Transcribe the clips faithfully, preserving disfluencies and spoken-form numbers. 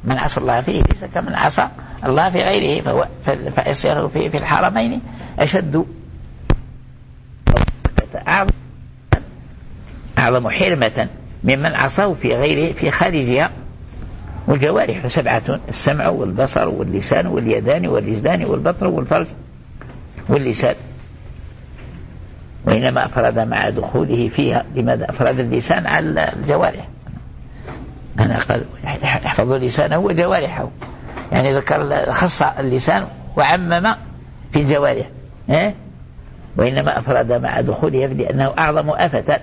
من عصى الله فيه ليس كمن عصى الله في غيره، فهو فعصيانه فيه في الحرمين أشد أعظم حرمة ممن عصاه في غيره في خارجها. والجوارح سبعة: السمع والبصر واللسان واليدان والرجلان والبطن والفرج واللسان. وإنما أفرد مع دخوله فيها. لماذا أفرد اللسان على الجوارح؟ أنا قال يحفظ لسانه وجوارحه، يعني ذكر خص اللسان وعمم في الجوارح. إيه؟ وإنما أفرد مع دخوله لأنه أعظم آفة،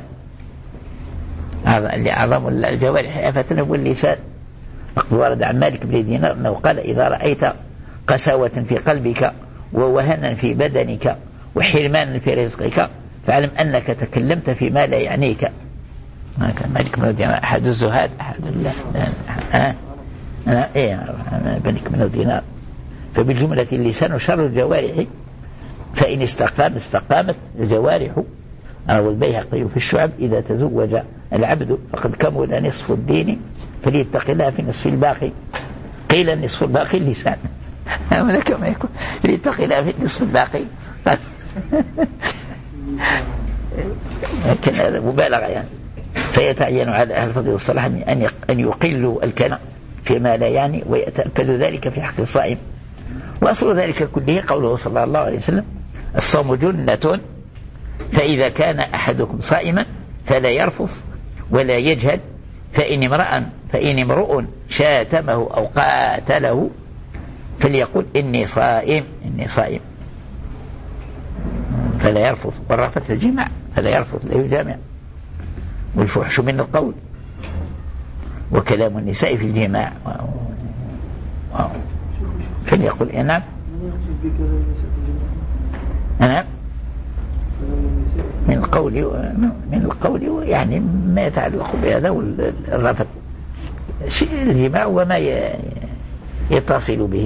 أعظم الجوارح آفة هو اللسان. وقد ورد عن مالك بن دينار أنه قال: إذا رأيت قساوة في قلبك ووهنا في بدنك وحرمانا في رزقك فاعلم أنك تكلمت فيما لا يعنيك. كان مالك بن دينار أحد الزهاد، أحد الله أه؟ أنا إيه مالك بن دينار. فبالجملة اللسان شر الجوارح، فإن استقام استقامت الجوارح. روى البيهقي في الشعب: إذا تزوج العبد فقد كمل نصف الدين فليتق الله في النصف الباقي. قيل النصف الباقي اللسان هنا كما يكون فليتق الله في النصف الباقي. لكن هذا مبالغة يعني. فيتعين على أهل الفضل والصلاح أن يقلوا الكلام فيما لا يعني ويتأكدوا ذلك في حق الصائم. وأصل ذلك كله قوله صلى الله عليه وسلم: الصوم جنة، فإذا كان أحدكم صائما فلا يرفث ولا يجهل، فإن امرأ فإن امرؤ شاتمه أو قاتله فليقول إني صائم إني صائم فلا يرفث. والرفث الجماع فلا يرفث لا يجامع. والفحش من القول وكلام النساء في الجماع فليقول إنام أنا من القول من القول يعني ما يتعلق بهذا والرفث شيء الجماع وما يتصل به.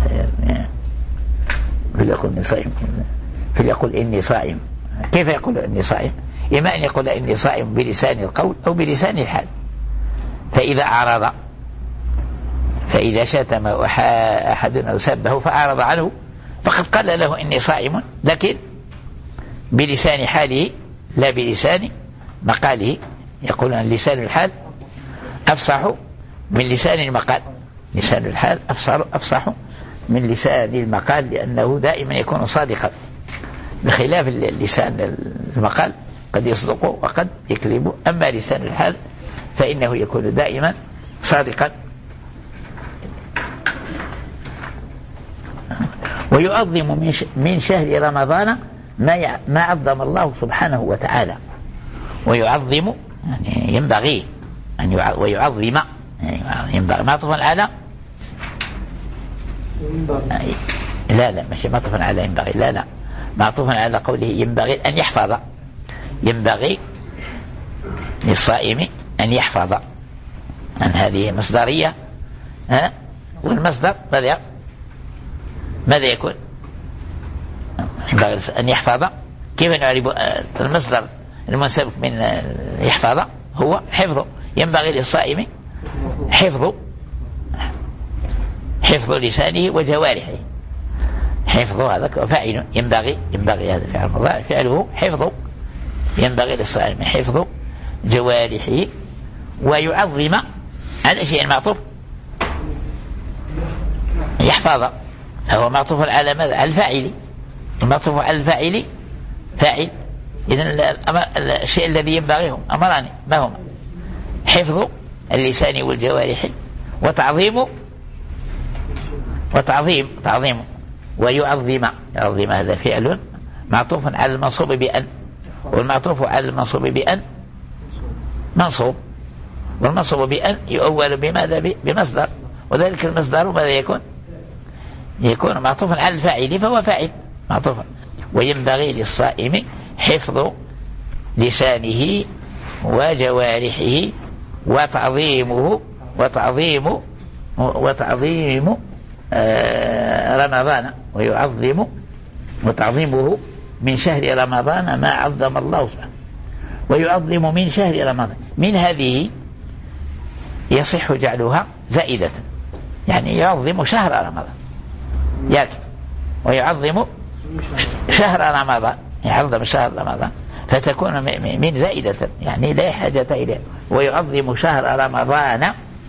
فليقول إني صائم فليقول إني صائم. كيف يقول إني صائم؟ إما أن يقول إني صائم بلسان القول أو بلسان الحال. فإذا أعرض فإذا شتم أحد أو سبه فأعرض عنه فقد قال له إني صائم، لكن بلسان حاله لا بلسان مقاله. يقول أن لسان الحال أفصح من لسان المقال. لسان الحال أفصح, أفصح من لسان المقال لأنه دائما يكون صادقا، بخلاف اللسان المقال قد يصدق وقد يكذب. أما لسان الحال فإنه يكون دائما صادقا. ويعظم من شهر رمضان ما ما عظم الله سبحانه وتعالى. ويعظم يعني ينبغي أن يعظم ويعظم يعني ينبغي معطوفا على لا لا مش معطوفا على ينبغي لا لا معطوفا على قوله ينبغي أن يحفظ. ينبغي للصائم أن يحفظ. أن هذه مصدرية ها. والمصدر ماذا ماذا يكون؟ ينبغي أن يحفظ. كيف نعرف المصدر المنسب من يحفظ؟ هو حفظ. ينبغي للصائم حفظ حفظ لسانه وجوارحه. حفظ هذا فاعل ينبغي ينبغي هذا فعل مضارع فعله حفظ. ينبغي للصائم حفظ جوارحه. ويعظم على شيء معطوف يحفظ فهو معطوف على ماذا؟ على الفاعل. المعطوف على الفاعل فاعل. إذن الشيء الذي ينبغي هم أمران ما هما؟ حفظ اللسان والجوارح وتعظيم وتعظيم تعظيم ويعظم. يعظم هذا فعل معطوف على المنصوب بأن، والمعطوف على المنصوب بأن منصوب، والمنصوب بأن يؤول بماذا؟ بمصدر. وذلك المصدر ماذا يكون؟ يكون معطوفا على الفاعل فهو فاعل معطوفا. وينبغي للصائم حفظ لسانه وجوارحه وتعظيمه وتعظيم وتعظيم آه رمضان. ويعظم وتعظيمه من شهر رمضان ما عظم الله سبحانه. ويعظم من شهر رمضان. من هذه يصح جعلها زائدة يعني يعظم شهر رمضان ياك ويعظم شهر رمضان يعظم شهر رمضان فتكون من زائدة يعني لا حاجة إليه. ويعظم شهر رمضان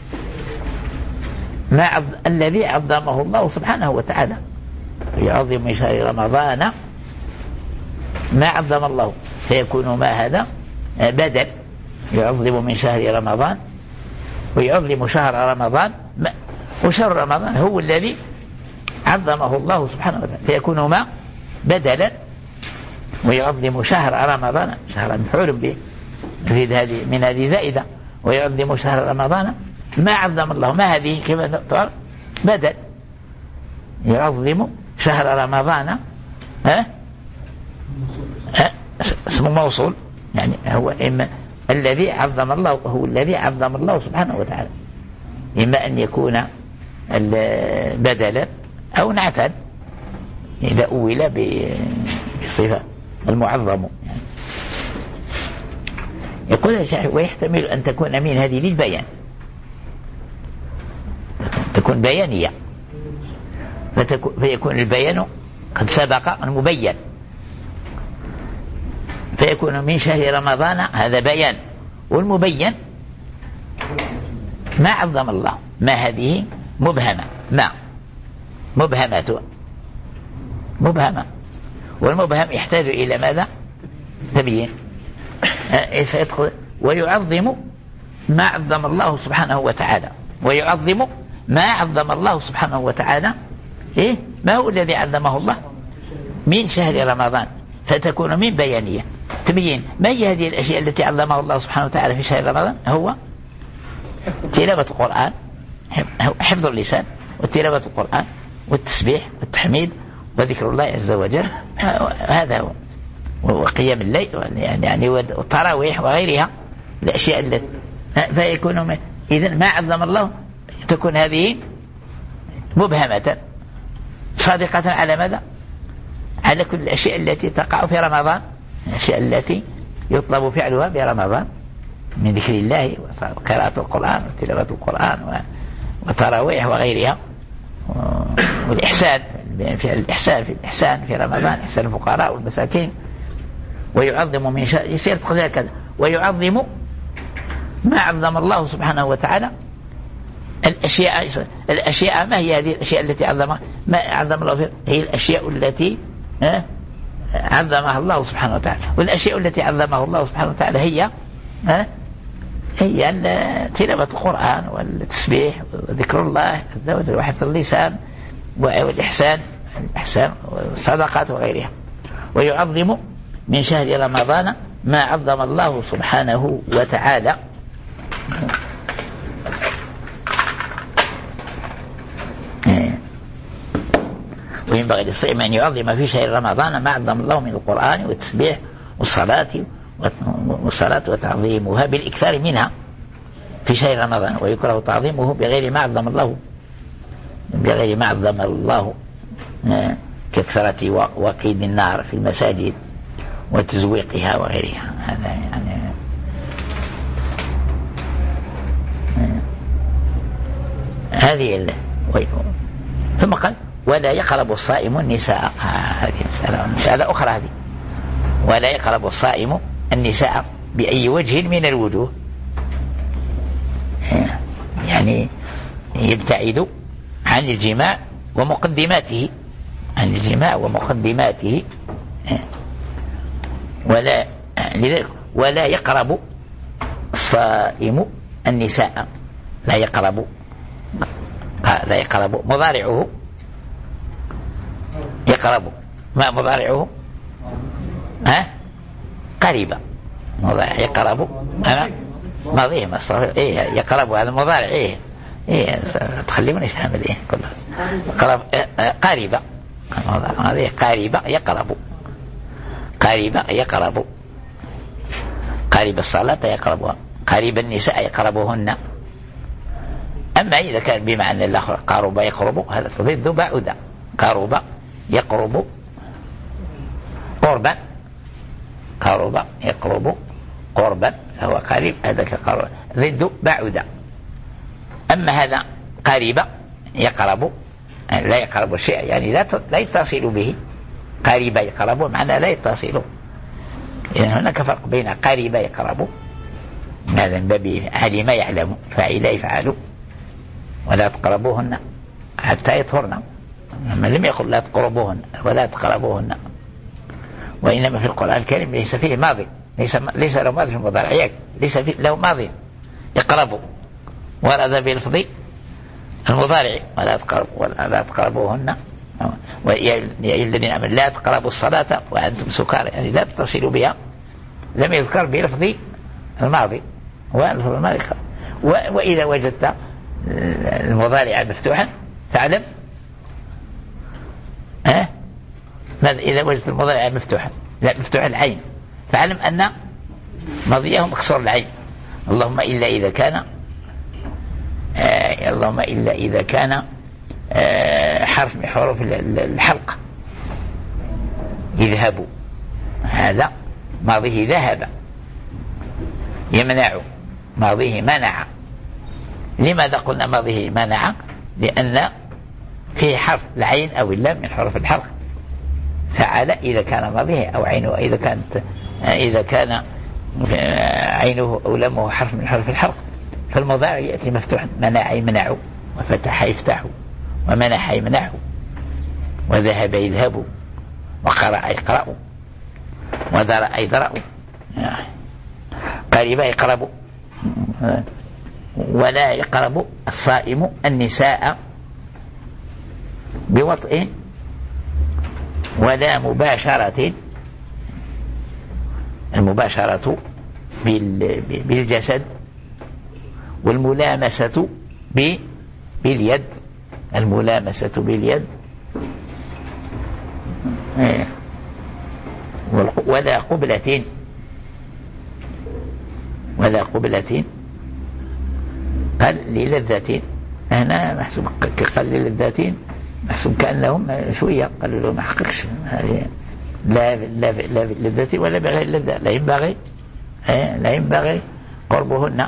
ما عظ... الذي عظمه الله سبحانه وتعالى. يعظم من شهر رمضان ما عظم الله فيكون ما هذا بدل. يعظم من شهر رمضان ويعظم شهر رمضان ما... وشهر رمضان هو الذي عظمه الله سبحانه وتعالى فيكون ما بدلا. ويعظم شهر رمضان شهرا مفعول به نزيد هذه من هذه زائدة. ويعظم شهر رمضان ما عظم الله ما هذه كما تقول بدل. يعظم شهر رمضان ها أه؟ اسم موصول يعني هو إما الذي عظم الله هو الذي عظم الله سبحانه وتعالى إما أن يكون بدلا أو نعتا إذا أول بصفة المعظم يعني. يقول الشاعر ويحتمل أن تكون من هذه للبيان تكون بيانية فيكون البيان قد سبق المبين فيكون من شهر رمضان هذا بيان والمبين ما عظم الله ما هذه مبهمة ما مبهمة مبهمة والمبهم يحتاج إلى ماذا تبيين. ويعظم ما عظم الله سبحانه وتعالى ويعظم ما عظم الله سبحانه وتعالى إيه ما هو الذي عظمه الله من شهر رمضان فتكون من بيانية تبين ما هي هذه الأشياء التي عظمه الله سبحانه وتعالى في شهر رمضان. هو تلاوة القرآن حفظ اللسان وتلاوة القرآن والتسبيح والتحميد وذكر الله عز وجل هذا هو وقيام الليل يعني يعني والتراويح وغيرها الأشياء التي فيكون إذن ما عظم الله تكون هذه مبهمة صادقة على ماذا على كل الأشياء التي تقع في رمضان الأشياء التي يطلب فعلها برمضان من ذكر الله وقراءة القرآن وتلاوة القرآن وتراويح وغيرها والإحسان في الإحسان في الإحسان في رمضان إحسان الفقراء والمساكين. ويعظم من شاء يصير كذا ويعظم ما عظم الله سبحانه وتعالى الأشياء الأشياء ما هي هذه الأشياء التي عظم ما عظم الله فيها هي الأشياء التي عظمها الله سبحانه وتعالى. والأشياء التي عظمه الله سبحانه وتعالى هي هي تلاوة القرآن والتسبيح وذكر الله عز وجل وحفظ اللسان والإحسان الإحسان والصدقات وغيرها. ويعظم من شهر رمضان ما عظم الله سبحانه وتعالى وينبغي للصائم أن يعظم في شهر رمضان ما عظم الله من القرآن والتسبيح والصلاة والصلاة وتعظيمها بالإكثار منها في شهر رمضان. ويكره تعظيمه بغير ما عظم الله بغير ما عظم الله ككثرة وقيد النار في المساجد وتزويقها وغيرها. هذا يعني هذه ال... ثم قال ولا يقرب الصائم النساء. هذه مسألة مسألة أخرى هذه. ولا يقرب الصائم النساء بأي وجه من الوجوه يعني يبتعد عن الجماع ومقدماته عن الجماع ومقدماته ولا لذلك ولا يقرب الصائم النساء لا يقرب لا يقرب مضارعه يقرب ما مضارعه ها قريبا مضارع يقرب أنا ماضيه مصرف إيه يقرب هذا مضارع إيه إيه تخليوني شامل إيه كله قرب قريبا هذه قريبا يقرب قريبا يقرب قريب الصلاة يقربها قريب النساء يقربهن. أما إذا كان بمعنى الآخر قرب يقرب هذا ضد بعد قرب يقرب قربا قرب يقرب قربا هو قريب هذا كقرب ضد بعد. أما هذا قريب يقرب لا يقرب الشيء يعني لا لا يتصل به. قريب يقرب معناه لا يتصل. إذن هناك فرق بين قريب يقرب هذا من باب علم يعلم فعل يفعل ولا تقربوهن حتى يطهرن. من لم يقل لا تقربوهن ولا تقربوهن. وإنما في القرآن الكريم ليس فيه ماضي ليس ليس له ماضي في المضارع ليس فيه له ماضي يقرب ورد بلفظ المضارع ولا تقربوا ولا لا تقربوهن يا الذين آمنوا لا تقربوا الصلاة وأنتم سكارى يعني لا تتصلوا بها. لم يذكر بلفظ الماضي ولفظ الماضي. وإذا وجدت المضارع مفتوحا فاعلم ها ماذا إذا وجدت المضارع مفتوحا لا مفتوح العين فاعلم أن ماضيه مكسور العين. اللهم إلا إذا كان آه اللهم إلا إذا كان آه حرف من حروف الحلقة. يذهب هذا ماضيه ذهب. يمنع ماضيه منع. لماذا قلنا ماضيه منع؟ لأن فيه حرف العين أو اللام من حروف الحلق. فعل إذا كان ماضيه أو عينه إذا كانت إذا كان عينه أو لامه حرف من حروف الحلق. فالمضارع يأتي مفتوحا. منع يمنع وفتح يفتح ومنح يمنع وذهب يذهب وقرأ يقرأ ودرأ يدرأ. قريب يقرب ولا يقرب الصائم النساء بوطء ولا مباشرة. المباشرة بالجسد والملامسة باليد. الملامسة باليد ولا قبلة ولا قبلة. قال للذات هنا محسوب قال للذات محسوب كأنهم شوية قالوا له ما حققش هذه لا لا لا للذات ولا بغير اللذة. لا ينبغي لا ينبغي قربهن.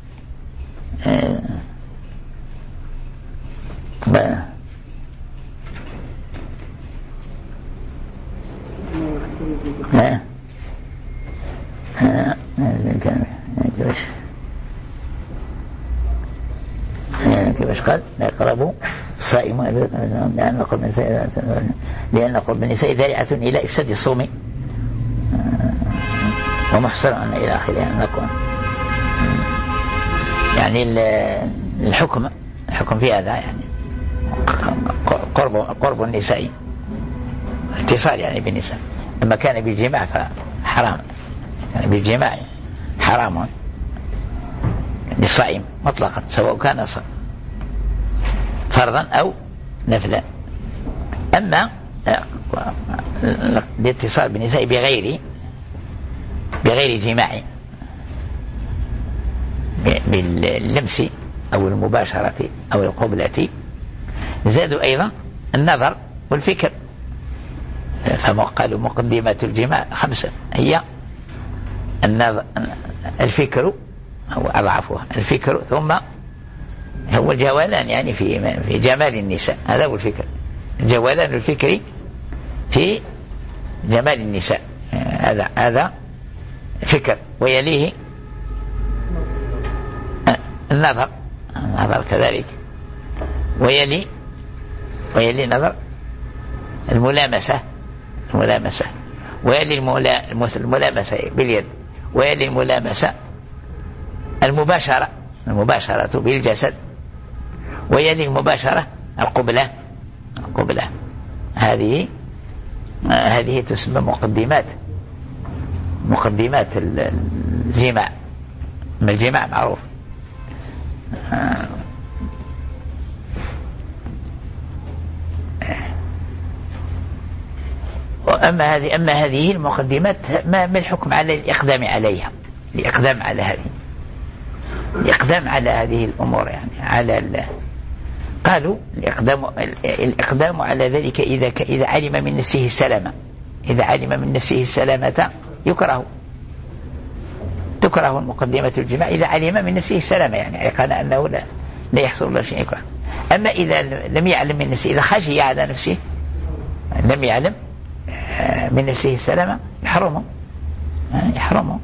ها ها كان كيفاش كيفاش قال لا يقربوا الصائم لأن قرب النساء لأن قرب النساء ذريعة إلى إفساد الصوم ومحصرا إلى آخره. يعني الحكم الحكم في هذا يعني قرب قرب النساء اتصال يعني بالنساء. أما كان بالجماع فحرام. كان بالجماع حرام للصائم مطلقا سواء كان فرضا أو نفلا. أما الاتصال بالنساء بغير بغير جماع باللمس أو المباشرة أو القبلة زادوا أيضا النظر والفكر. فما قالوا مقدمات الجماع خمسة هي النظر الفكر هو أضعفها الفكر ثم هو الجولان يعني في في جمال النساء. هذا هو الفكر جولان الفكر في جمال النساء. هذا هذا فكر. ويليه النظر النظر كذلك. ويلي ويلي نظر الملامسة الملامسة ويلي الملامسة باليد. ويلي الملامسة المباشرة المباشرة بالجسد. ويلي المباشرة القبلة القبلة. هذه هذه تسمى مقدمات مقدمات الجماع. الجماع معروف. وأما هذه أما هذه المقدمات ما من الحكم على الإقدام عليها. الإقدام على هذه الإقدام على هذه الأمور يعني على ال... قالوا الإقدام الإقدام على ذلك إذا ك... إذا علم من نفسه السلامة. إذا علم من نفسه السلامة يكره تكره المقدمة الجماع إذا علم من نفسه السلامة يعني أيقن أنه لا لا يحصل له شيء يكره. أما إذا لم يعلم من نفسه، إذا خشي على نفسه لم يعلم من نفسه السلامة يحرمه يحرمه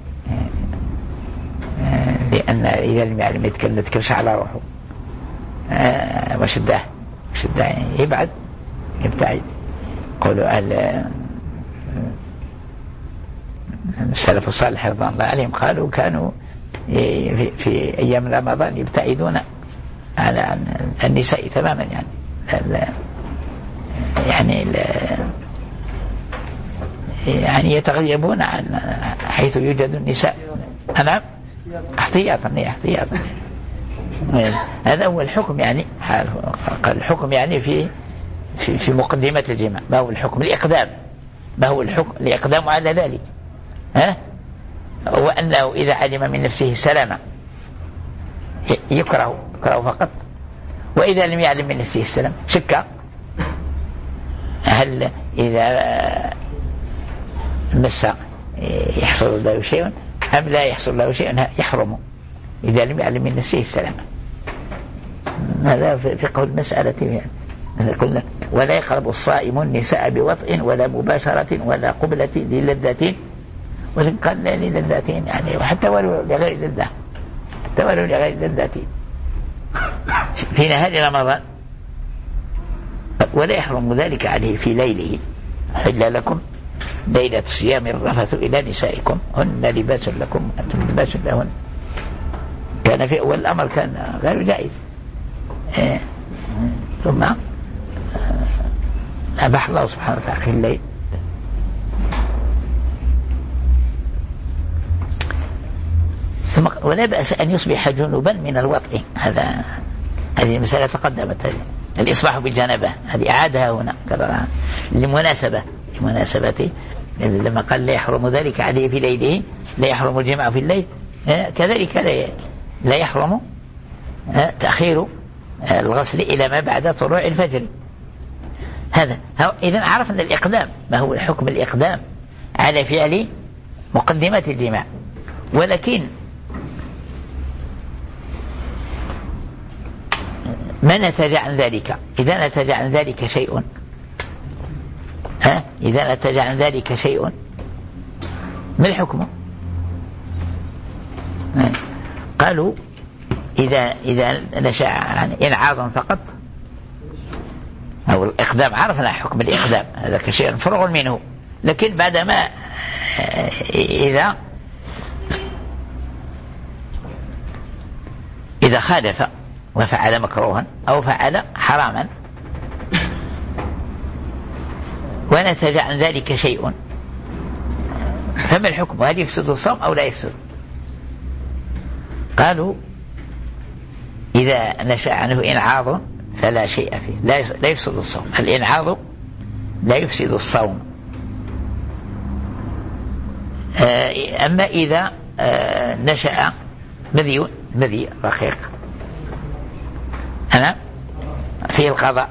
لأن إذا لم يعلم يتكلش على روحه وشده وشده يبعد يبتعد. قولوا السلف الصالح رضي الله عليهم قالوا كانوا في, في أيام رمضان يبتعدون على النساء تماما، يعني يعني يعني يتغيبون عن حيث يوجد النساء. نعم احتياطا احتياطا. هذا هو الحكم، يعني الحكم يعني في في, في مقدمة الجماع. ما هو الحكم؟ الإقدام. ما هو الحكم؟ الإقدام على ذلك، ها؟ وأنه إذا علم من نفسه سلامة يكره يكره فقط، وإذا لم يعلم من نفسه السلام شك هل إذا مس يحصل له شيء أم لا يحصل له شيء يحرمه إذا لم يعلم من نفسه السلام. هذا في قول مسألة يعني. ولا يقرب الصائم النساء بوطء ولا مباشرة ولا قبلة للذة، وإن قال للذاتين يعني، وحتى ولو لغير لذة، حتى ولو لغير لذاتين في نهار رمضان. ولا يحرم ذلك عليه في ليله. حل لكم ليلة صيام الرفث إلى نسائكم هن لباس لكم أنتم لباس لهن. كان في أول الأمر كان غير جائز، آه. ثم آه. أباح الله سبحانه وتعالى في الليل. ثم ولا بأس أن يصبح جنوبا من الوطء. هذا هذه المسألة تقدمت، الإصباح بالجنابة هذه أعادها هنا كررها لمناسبة لمناسبة لما قال لا يحرم ذلك عليه في ليله، لا يحرم الجماع في الليل، كذلك لا يحرم تأخير الغسل إلى ما بعد طلوع الفجر. هذا إذن عرفنا الإقدام. ما هو الحكم؟ الإقدام على فعل مقدمة الجماع. ولكن ما نتج عن ذلك؟ إذا نتج عن ذلك شيء ها إذا نتج عن ذلك شيء ما الحكم؟ قالوا إذا إذا نشأ عن إنعاض فقط أو الإقدام، عرفنا حكم الإقدام هذا كشيء فرع منه. لكن بعدما إذا إذا خالف وفعل مكروها أو فعل حراما ونتج عن ذلك شيء، فما الحكم؟ هل يفسد الصوم أو لا يفسد؟ قالوا إذا نشأ عنه إنعاض فلا شيء فيه، لا يفسد الصوم. الإنعاض لا يفسد الصوم. أما إذا نشأ مذي مذي رقيق أنا فيه القضاء،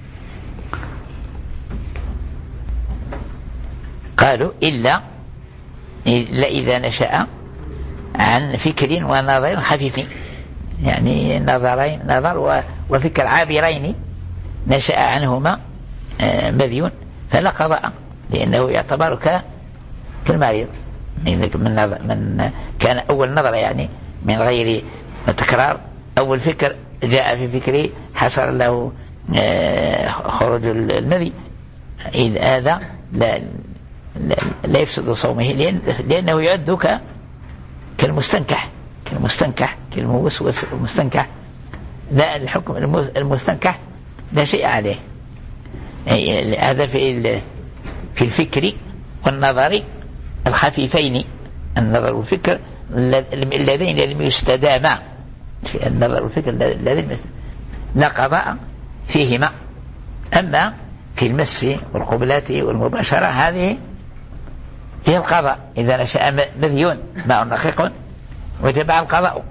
قالوا إلا إلا إذا نشأ عن فكر ونظر خفيف، يعني نظرين نظر وفكر عابرين نشأ عنهما مذي فلا قضاء، لأنه يعتبر كالمريض من من كان أول نظر يعني من غير تكرار. أول فكر جاء في فكره حصل له خروج المذي، إذ هذا لا لا, لا يفسد صومه، لأن لأنه يعد كالمستنكح كالمستنكح كالموسوس المستنكح. لا الحكم المستنكح لا شيء عليه. هذا في في الفكر والنظر الخفيفين، النظر والفكر اللذين لم يستداما، النظر والفكر الذين لا قضاء فيهما. أما في المس والقبلات والمباشرة هذه فيها القضاء. إذا نشأ مذي ماء رقيق وجب القضاء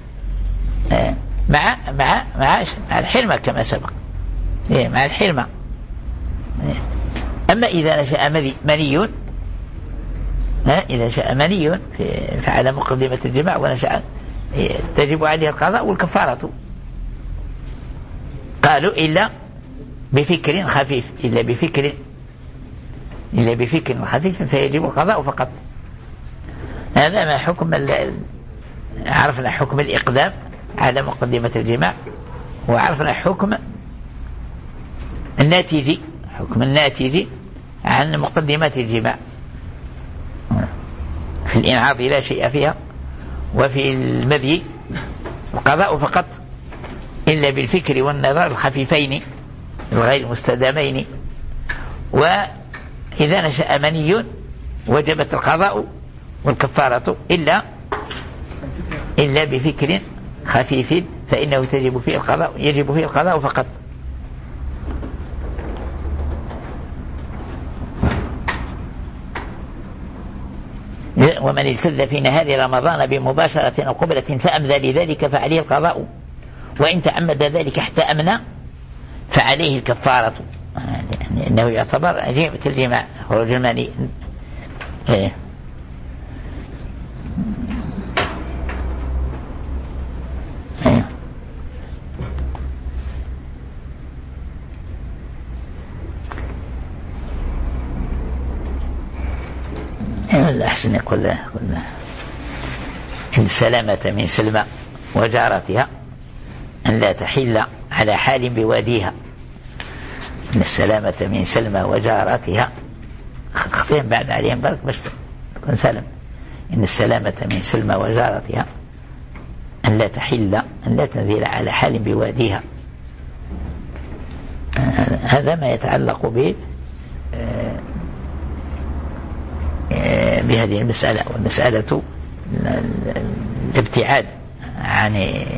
مع مع مع مع الحلمة كما سبق، مع الحلمة. أما إذا نشأ مني إذا نشأ مني فعلى مقدمة الجماع ونشأ تجب عليه القضاء والكفارة. قالوا إلا بفكر خفيف إلا بفكر إلا بفكر خفيف فيجب القضاء فقط. هذا ما حكم عرفنا حكم الإقدام على مقدمة الجماع، وعرفنا حكم الناتج حكم الناتج عن مقدمات الجماع في الإنعاض لا شيء فيها، وفي المذي القضاء فقط إلا بالفكر والنظر الخفيفين الغير مستدامين. وإذا نشأ مني وجبت القضاء والكفارة إلا إلا بفكر خفيف فإنه تجب فيه القضاء يجب فيه القضاء فقط. ومن التذ في نهار رمضان بمباشرة أو قبلة فأمذى لذلك فعليه القضاء، وإن تعمد ذلك حتى أمنى فعليه الكفارة، لأنه يعتبر جيمة الجماع خروج المني. إيه. الأحسن يقول إن السلامة من سلمى وجارتها أن لا تحل على حال بواديها. إن السلامة من سلمى وجارتها خطين بعد عليهم برك بس تكون سلم. إن السلامة من سلمى وجارتها أن لا تحل أن لا تنزل على حال بواديها. هذا ما يتعلق ب بهذه المسألة، والمسألة الابتعاد عن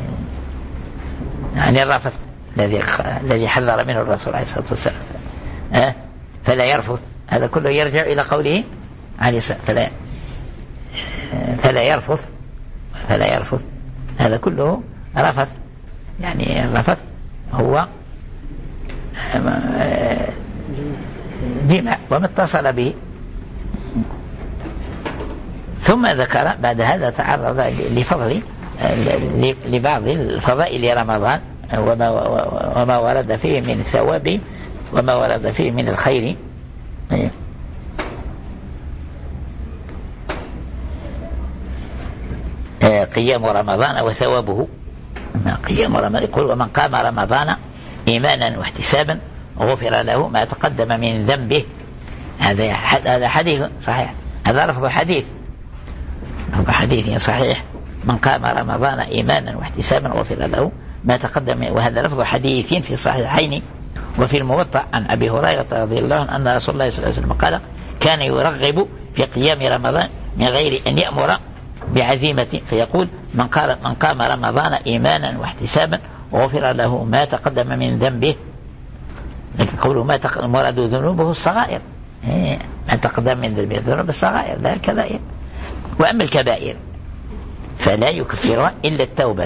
عن الرفث الذي الذي حذر منه الرسول عليه الصلاة والسلام. أه؟ فلا يرفث، هذا كله يرجع إلى قوله عليه الصلاة فلا فلا يرفث فلا يرفث هذا كله رفث. يعني الرفث هو جمع وما اتصل به. ثم ذكر بعد هذا تعرض لفضل لبعض الفضائل رمضان وما, وما ورد فيه من الثواب وما ورد فيه من الخير. قيام رمضان وثوابه. قيام رمضان يقول ومن قام رمضان إيمانا واحتسابا غفر له ما تقدم من ذنبه. هذا هذا حديث صحيح، هذا لفظ حديث هذا حديث صحيح. من قام رمضان إيمانا واحتسابا غفر له ما تقدم، وهذا لفظ حديث في الصحيحين وفي الموطأ عن أبي هريرة رضي الله عنه أن رسول الله صلى الله عليه وسلم قال كان يرغب في قيام رمضان من غير أن يأمر بعزيمة، فيقول من قال من قام رمضان إيمانا واحتسابا غفر له ما تقدم من ذنبه. لكن قوله ما تقدم مراد ذنوبه الصغائر، ما تقدم من ذنبه ذنوب الصغائر لا الكبائر. وأما الكبائر فلا يكفرها إلا التوبة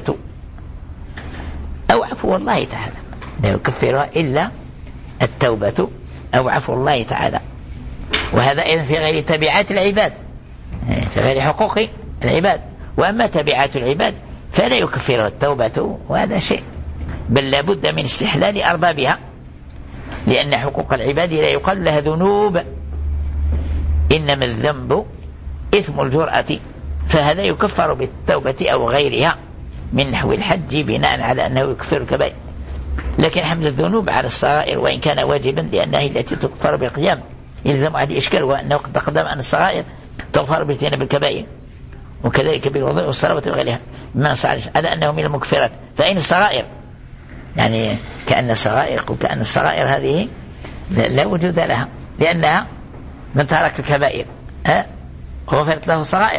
أو عفو الله تعالى، لا يكفرها إلا التوبة أو عفو الله تعالى. وهذا إذن في غير تبعات العباد، في غير حقوق العباد. وأما تبعات العباد فلا يكفرها التوبة، وهذا شيء بل لابد من استحلال أربابها، لأن حقوق العباد لا يقال لها ذنوب، إنما الذنب إثم الجرأة، فهذا يكفر بالتوبة أو غيرها من نحو الحج بناء على أنه يكفر الكبائر. لكن حمل الذنوب على الصغائر وإن كان واجبا لأنها التي تكفر بالقيام يلزم عليه إشكال، وأنه قد تقدم أن الصغائر تغفر باجتناب الكبائر، وكذلك بالوضوء والصلاة وغيرها ما صالح على أنه من المكفرات. فأين الصغائر؟ يعني كأن الصغائر وكأن الصغائر هذه لا وجود لها، لأنها من ترك الكبائر ها غفرت له الصغائر.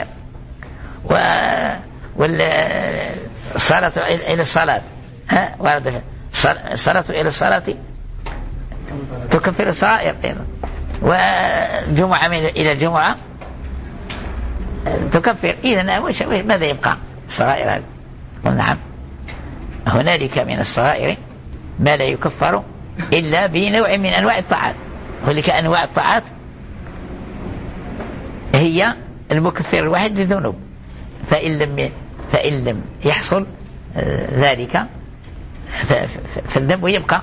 والصلاة إلى الصلاة ها ورد الصلاة إلى الصلاة تكفر الصغائر أيضا، والجمعة إلى الجمعة تكفر. إذن ماذا يبقى الصغائر هذه؟ قلنا نعم هنالك من الصغائر ما لا يكفر إلا بنوع من أنواع الطاعات. هنالك أنواع الطاعات هي المكفر الواحد للذنوب، فإن لم فإن لم يحصل ذلك فالذنب يبقى.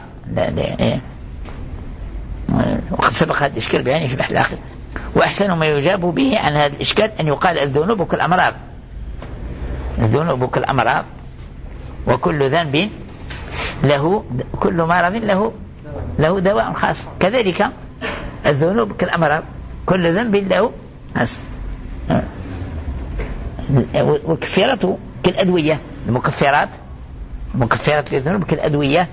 وقد سبق هذا الإشكال بياني في بحث الآخر. وأحسن ما يجاب به عن هذا الإشكال أن يقال الذنوب كالأمراض، الذنوب كالأمراض، وكل ذنب له، كل مرض له له دواء خاص، كذلك الذنوب كالأمراض، كل ذنب له خاص. والكفارة كالأدوية، المكفرات مكفرات للذنوب كالأدوية.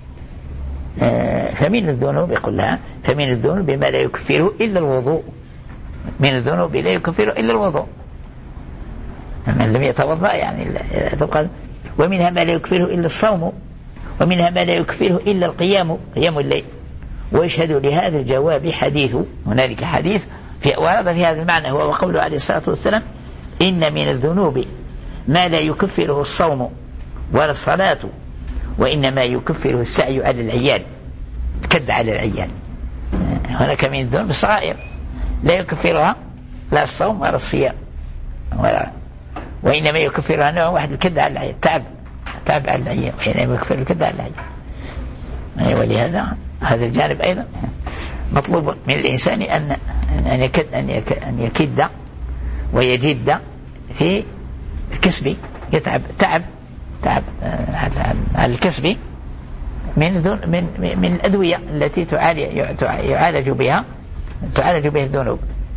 فمن الذنوب يقول لها فمن الذنوب ما لا يكفره إلا الوضوء، من الذنوب لا يكفره إلا الوضوء، من لم يتوضأ يعني. ومنها ما لا يكفره إلا الصوم، ومنها ما لا يكفره إلا القيام، قيام الليل. ويشهد لهذا الجواب حديث، هنالك حديث في ورد في هذا المعنى، هو وقوله عليه الصلاة والسلام إن من الذنوب ما لا يكفره الصوم ولا الصلاة، وإنما يكفره السعي على العيال، كد على العيال. هناك من الذنوب الصغائر لا يكفرها لا الصوم ولا الصيام ولا، وإنما يكفرها نوع واحد، الكد على العيال، تعب تعب على العيال، وإنما يكفر الكد على العيال. ولهذا هذا الجانب أيضا مطلوب من الإنسان أن أن يكد أن يكد ويجد في الكسب، يتعب تعب تعب على الكسب من من من الأدوية التي يعالج بها تعالج بها الذنوب.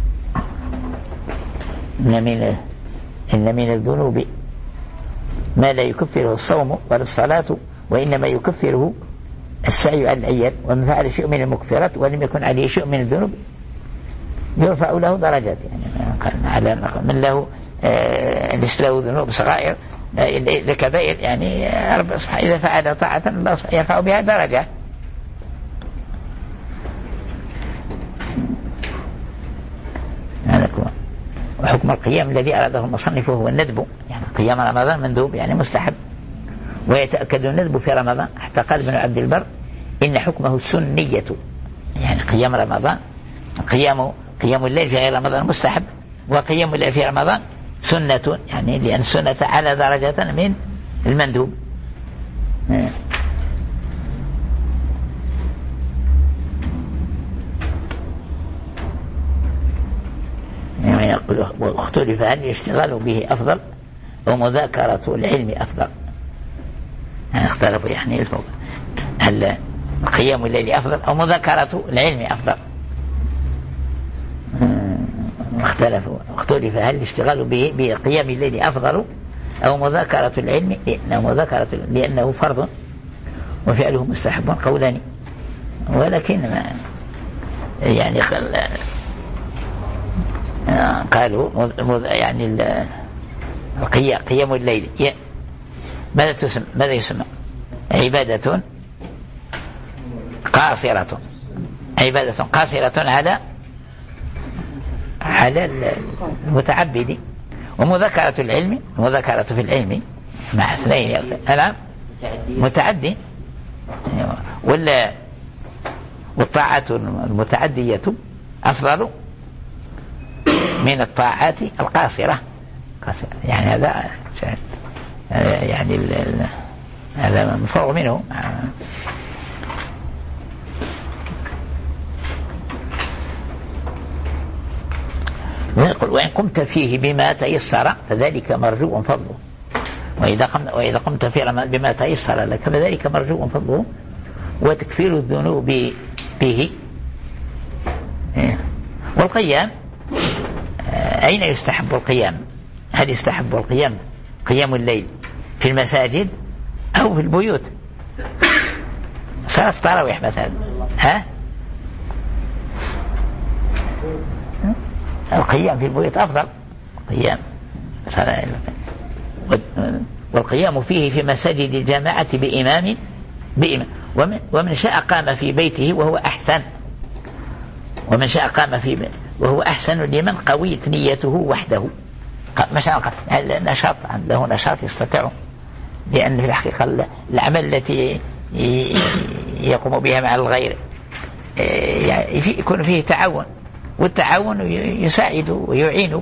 إن من إن من الذنوب ما لا يكفره الصوم ولا الصلاة، وإنما يكفره السعي على العيال. ومن فعل شيء من المكفرات ولم يكن عليه شيء من الذنوب يرفع له درجات، يعني على من له ليس له ذنوب صغائر لكبائر، يعني رب سبحانه إذا فعل طاعة الله سبحانه يرفع بها درجة. وحكم القيام الذي أراده المصنف هو الندب، يعني قيام رمضان مندوب يعني مستحب، ويتأكد الندب في رمضان، حتى قال ابن عبد البر إن حكمه السنية، يعني قيام رمضان قيام قيام الليل في غير رمضان مستحب، وقيام الليل في رمضان سنة، يعني لأن السنة على درجة من المندوب. يعني يقول واختلف هل الاشتغال به أفضل أو مذاكرة العلم أفضل، يعني اختلفوا يعني الفوق هل قيام الليل أفضل أو مذاكرة العلم أفضل. اختلفوا اختلف هل الاشتغال به بقيام الليل أفضل أو مذاكرة العلم، لأنه مذاكرة لأنه فرض وفعله مستحب، قولان. ولكن ما يعني قالوا يعني قيام الليل ماذا تسمى ماذا يسمى عبادة قاصرة، عبادة قاصرة على على المتعبد. ومذاكرة العلم مذاكرة في العلم مع اثنين أمام متعدي، ولا والطاعة المتعدية أفضل من الطاعات القاصرة، يعني هذا يعني هذا مفروغ منه. ويقول وإن قمت فيه بما تيسر فذلك مرجو فضله، وإذا قمت وإذا قمت في رمضان بما تيسر لك فذلك مرجو فضله. وتكفير الذنوب به. والقيام أين يستحب القيام؟ هل يستحب القيام قيام الليل في المساجد أو في البيوت؟ صلاة التراويح مثلا، ها القيام في البيوت أفضل قيام صلاة. والقيام فيه في مساجد الجماعة بإمام بإمام ومن, ومن شاء قام في بيته وهو أحسن، ومن شاء قام في بيته وهو أحسن لمن قويت نيته وحده. مثلا نشاط عنده نشاط يستطيع، لأن في الحقيقة الأعمال التي يقوم بها مع الغير يكون فيه تعاون، والتعاون يساعد ويعين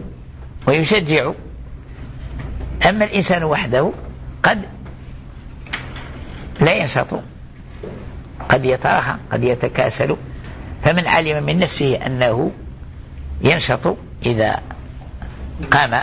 ويشجع. أما الإنسان وحده قد لا ينشط، قد يتراخى، قد يتكاسل. فمن علم من نفسه أنه ينشط إذا قام،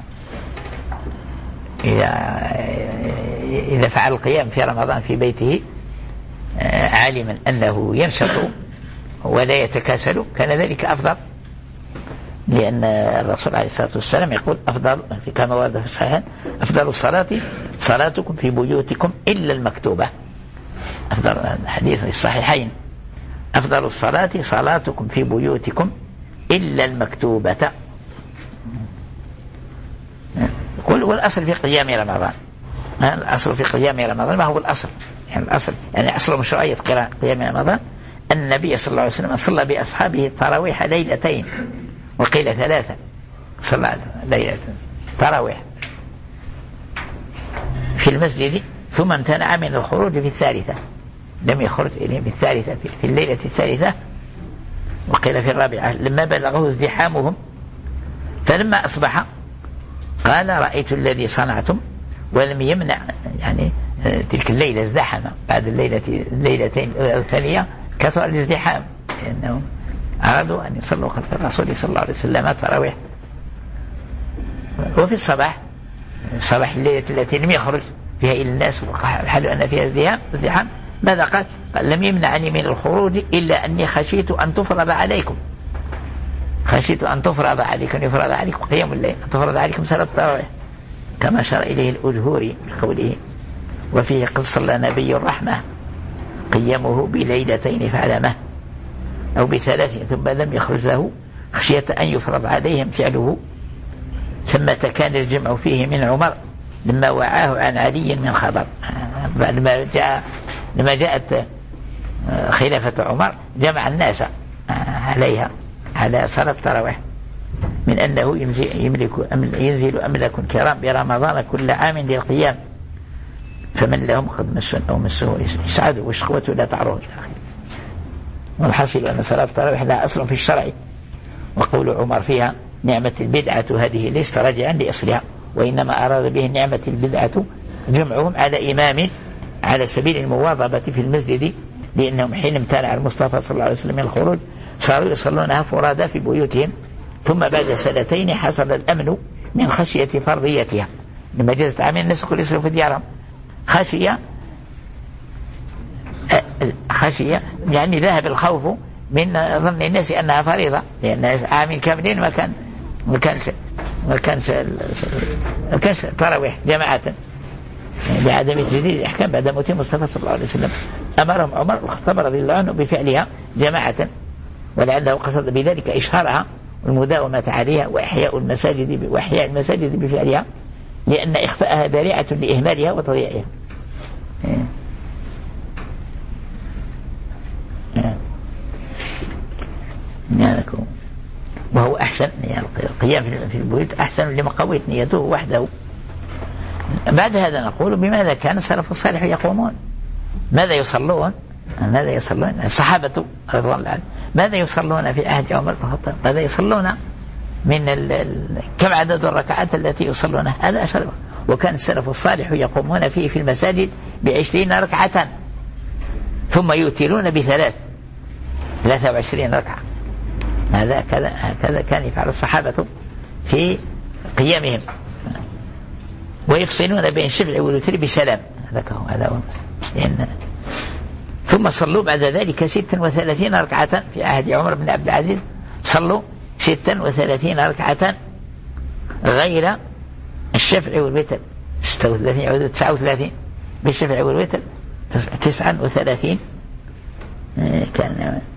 إذا إذا فعل القيام في رمضان في بيته عالما أنه ينشط ولا يتكاسل، كان ذلك أفضل، لأن الرسول عليه الصلاة والسلام يقول أفضل كما ورد في الصحيحين: أفضل الصلاة صلاتكم في بيوتكم إلا المكتوبة. أفضل حديث في الصحيحين: أفضل الصلاة صلاتكم في بيوتكم إلا المكتوبة. والأصل في قيام رمضان، الأصل في قيام رمضان ما هو الأصل؟ يعني الأصل يعني أصل مشروعية قيام رمضان أن النبي صلى الله عليه وسلم صلى بأصحابه التراويح ليلتين، وقيل ثلاثة، صلى ليلة تراويح في المسجد، ثم امتنع من الخروج في الثالثة، لم يخرج إليهم في الثالثة، في الليلة الثالثة، وقيل في الرابعة، لما بلغه ازدحامهم. فلما أصبح قال: رأيت الذي صنعتم، ولم يمنع، يعني تلك الليلة ازدحم، بعد الليلة الليلتين الثانية كثر الازدحام، لأنهم أرادوا أن يصلوا خلف الرسول صلى الله عليه وسلم تراويح. وفي الصباح، صباح الليلة التي لم يخرج فيها إلى الناس وحال أن فيها ازدحام ازدحام ماذا قال؟ قال: لم يمنعني من الخروج إلا أني خشيت أن تفرض عليكم، خشيت أن تفرض عليكم يفرض عليكم قيام الليل، أن تفرض عليكم صلاة التراويح، كما أشار إليه الأجهوري بقوله: وفيه قد صلى نبي الرحمة قيامه بليلتين فعلمه، أو بثلاث ثم لم يخرج له خشية أن يفرض عليهم فعله. ثم كان الجمع فيه من عمر لما وعاه عن علي من خبر، لما جاء لما جاءت خلافة عمر جمع الناس عليها، على صلاة التراويح، من أنه يملك ينزل أملك كرام برمضان كل عام للقيام، فمن لهم قد مسوا أو مسوا يسعدوا وشقوته لا تعرض إلى آخره. والحاصل أن صلاة التراويح لها أصل في الشرع، وقول عمر فيها: نعمة البدعة هذه ليست راجعا لأصلها، وإنما أراد به نعمة البدعة جمعهم على إمام على سبيل المواظبة في المسجد، لأنهم حين امتنع المصطفى صلى الله عليه وسلم من الخروج صاروا يصلونها فرادى في بيوتهم، ثم بعد سنتين حصل الأمن من خشية فرضيتها، لما جازت عامين الناس كل يصرفوا في ديارهم، خشية خشية يعني ذهب الخوف من ظن الناس أنها فريضة، لأن عامين كاملين ما كان ما كانش ما كانش ما كانش تراويح جماعة، بعدم تجديد الأحكام بعد موت المصطفى صلى الله عليه وسلم. أمرهم عمر الخطاب رضي الله عنه بفعلها جماعة، ولعله قصد بذلك إشهارها والمداومة عليها وإحياء المساجد وإحياء المساجد بفعلها، لأن إخفاءها ذريعة لإهمالها وتضييعها. وهو أحسن، يعني القيام في البيوت أحسن لمقوية نيته وحده. بعد هذا نقول: بماذا كان السلف الصالح يقومون؟ ماذا يصلون؟ ماذا يصلون الصحابة رضوان الله عنهم؟ ماذا يصلون في عهد عمر بن الخطاب؟ ماذا يصلون من ال ال كم عدد الركعات التي يصلونها؟ هذا أشرف. وكان السلف الصالح يقومون فيه في المساجد بعشرين ركعة، ثم يوترون بثلاث ثلاثة وعشرين ركعة. هذا كذا هكذا كان يفعل الصحابة في قيامهم، ويفصلون بين الشفع والوتر بسلام. هذا هو هذا هو لأن ثم صلوا بعد ذلك ستة وثلاثين ركعة في عهد عمر بن عبد العزيز، صلوا ستة وثلاثين ركعة غير الشفع والوتر، ستة وثلاثين أو تسعة وثلاثين بالشفع والوتر، تسعة وثلاثين. كان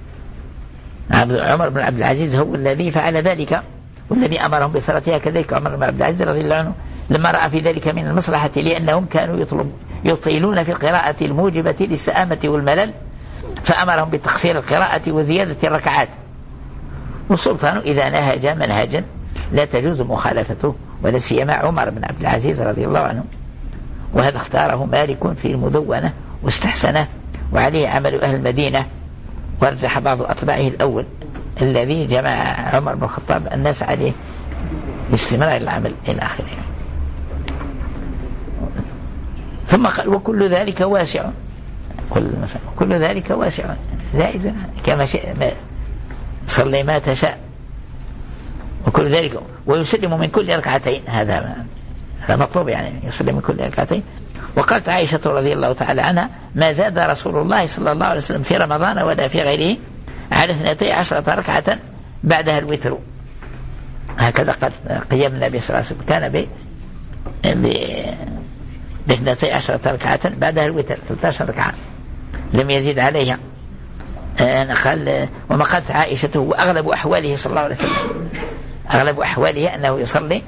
عمر بن عبد العزيز هو الذي فعل ذلك، والذي أمرهم بصلاتها كذلك عمر بن عبد العزيز رضي الله عنه، لما رأى في ذلك من المصلحة، لأنهم كانوا يطلب يطيلون في القراءة الموجبة للسآمة والملل، فأمرهم بتقصير القراءة وزيادة الركعات. والسلطان إذا نهج منهجا لا تجوز مخالفته، ولا سيما عمر بن عبد العزيز رضي الله عنه، وهذا اختاره مالك في المدونة واستحسنه، وعليه عمل أهل المدينة، ورجح بعض أطباعه الأول الذي جمع عمر بن الخطاب الناس عليه باستمرار العمل إلى آخره. ثم قال وكل ذلك واسع، كل, كل ذلك واسع جائز كما شاء، صلي ما تشاء وكل ذلك، ويسلم من كل ركعتين، هذا هذا مطلوب يعني يسلم من كل ركعتين. وقالت عائشة رضي الله تعالى عنها ما زاد رسول الله صلى الله عليه وسلم في رمضان ولا في غيره على اثنتي عشرة ركعة بعدها الوتر. هكذا قد قيام النبي صلى الله عليه وسلم كان ب باثنتي عشرة ركعة بعدها الوتر، ثلاثة عشر ركعة لم يزيد عليها. قال وما قالت عائشة وأغلب أحواله صلى الله عليه وسلم، أغلب أحواله أنه يصلي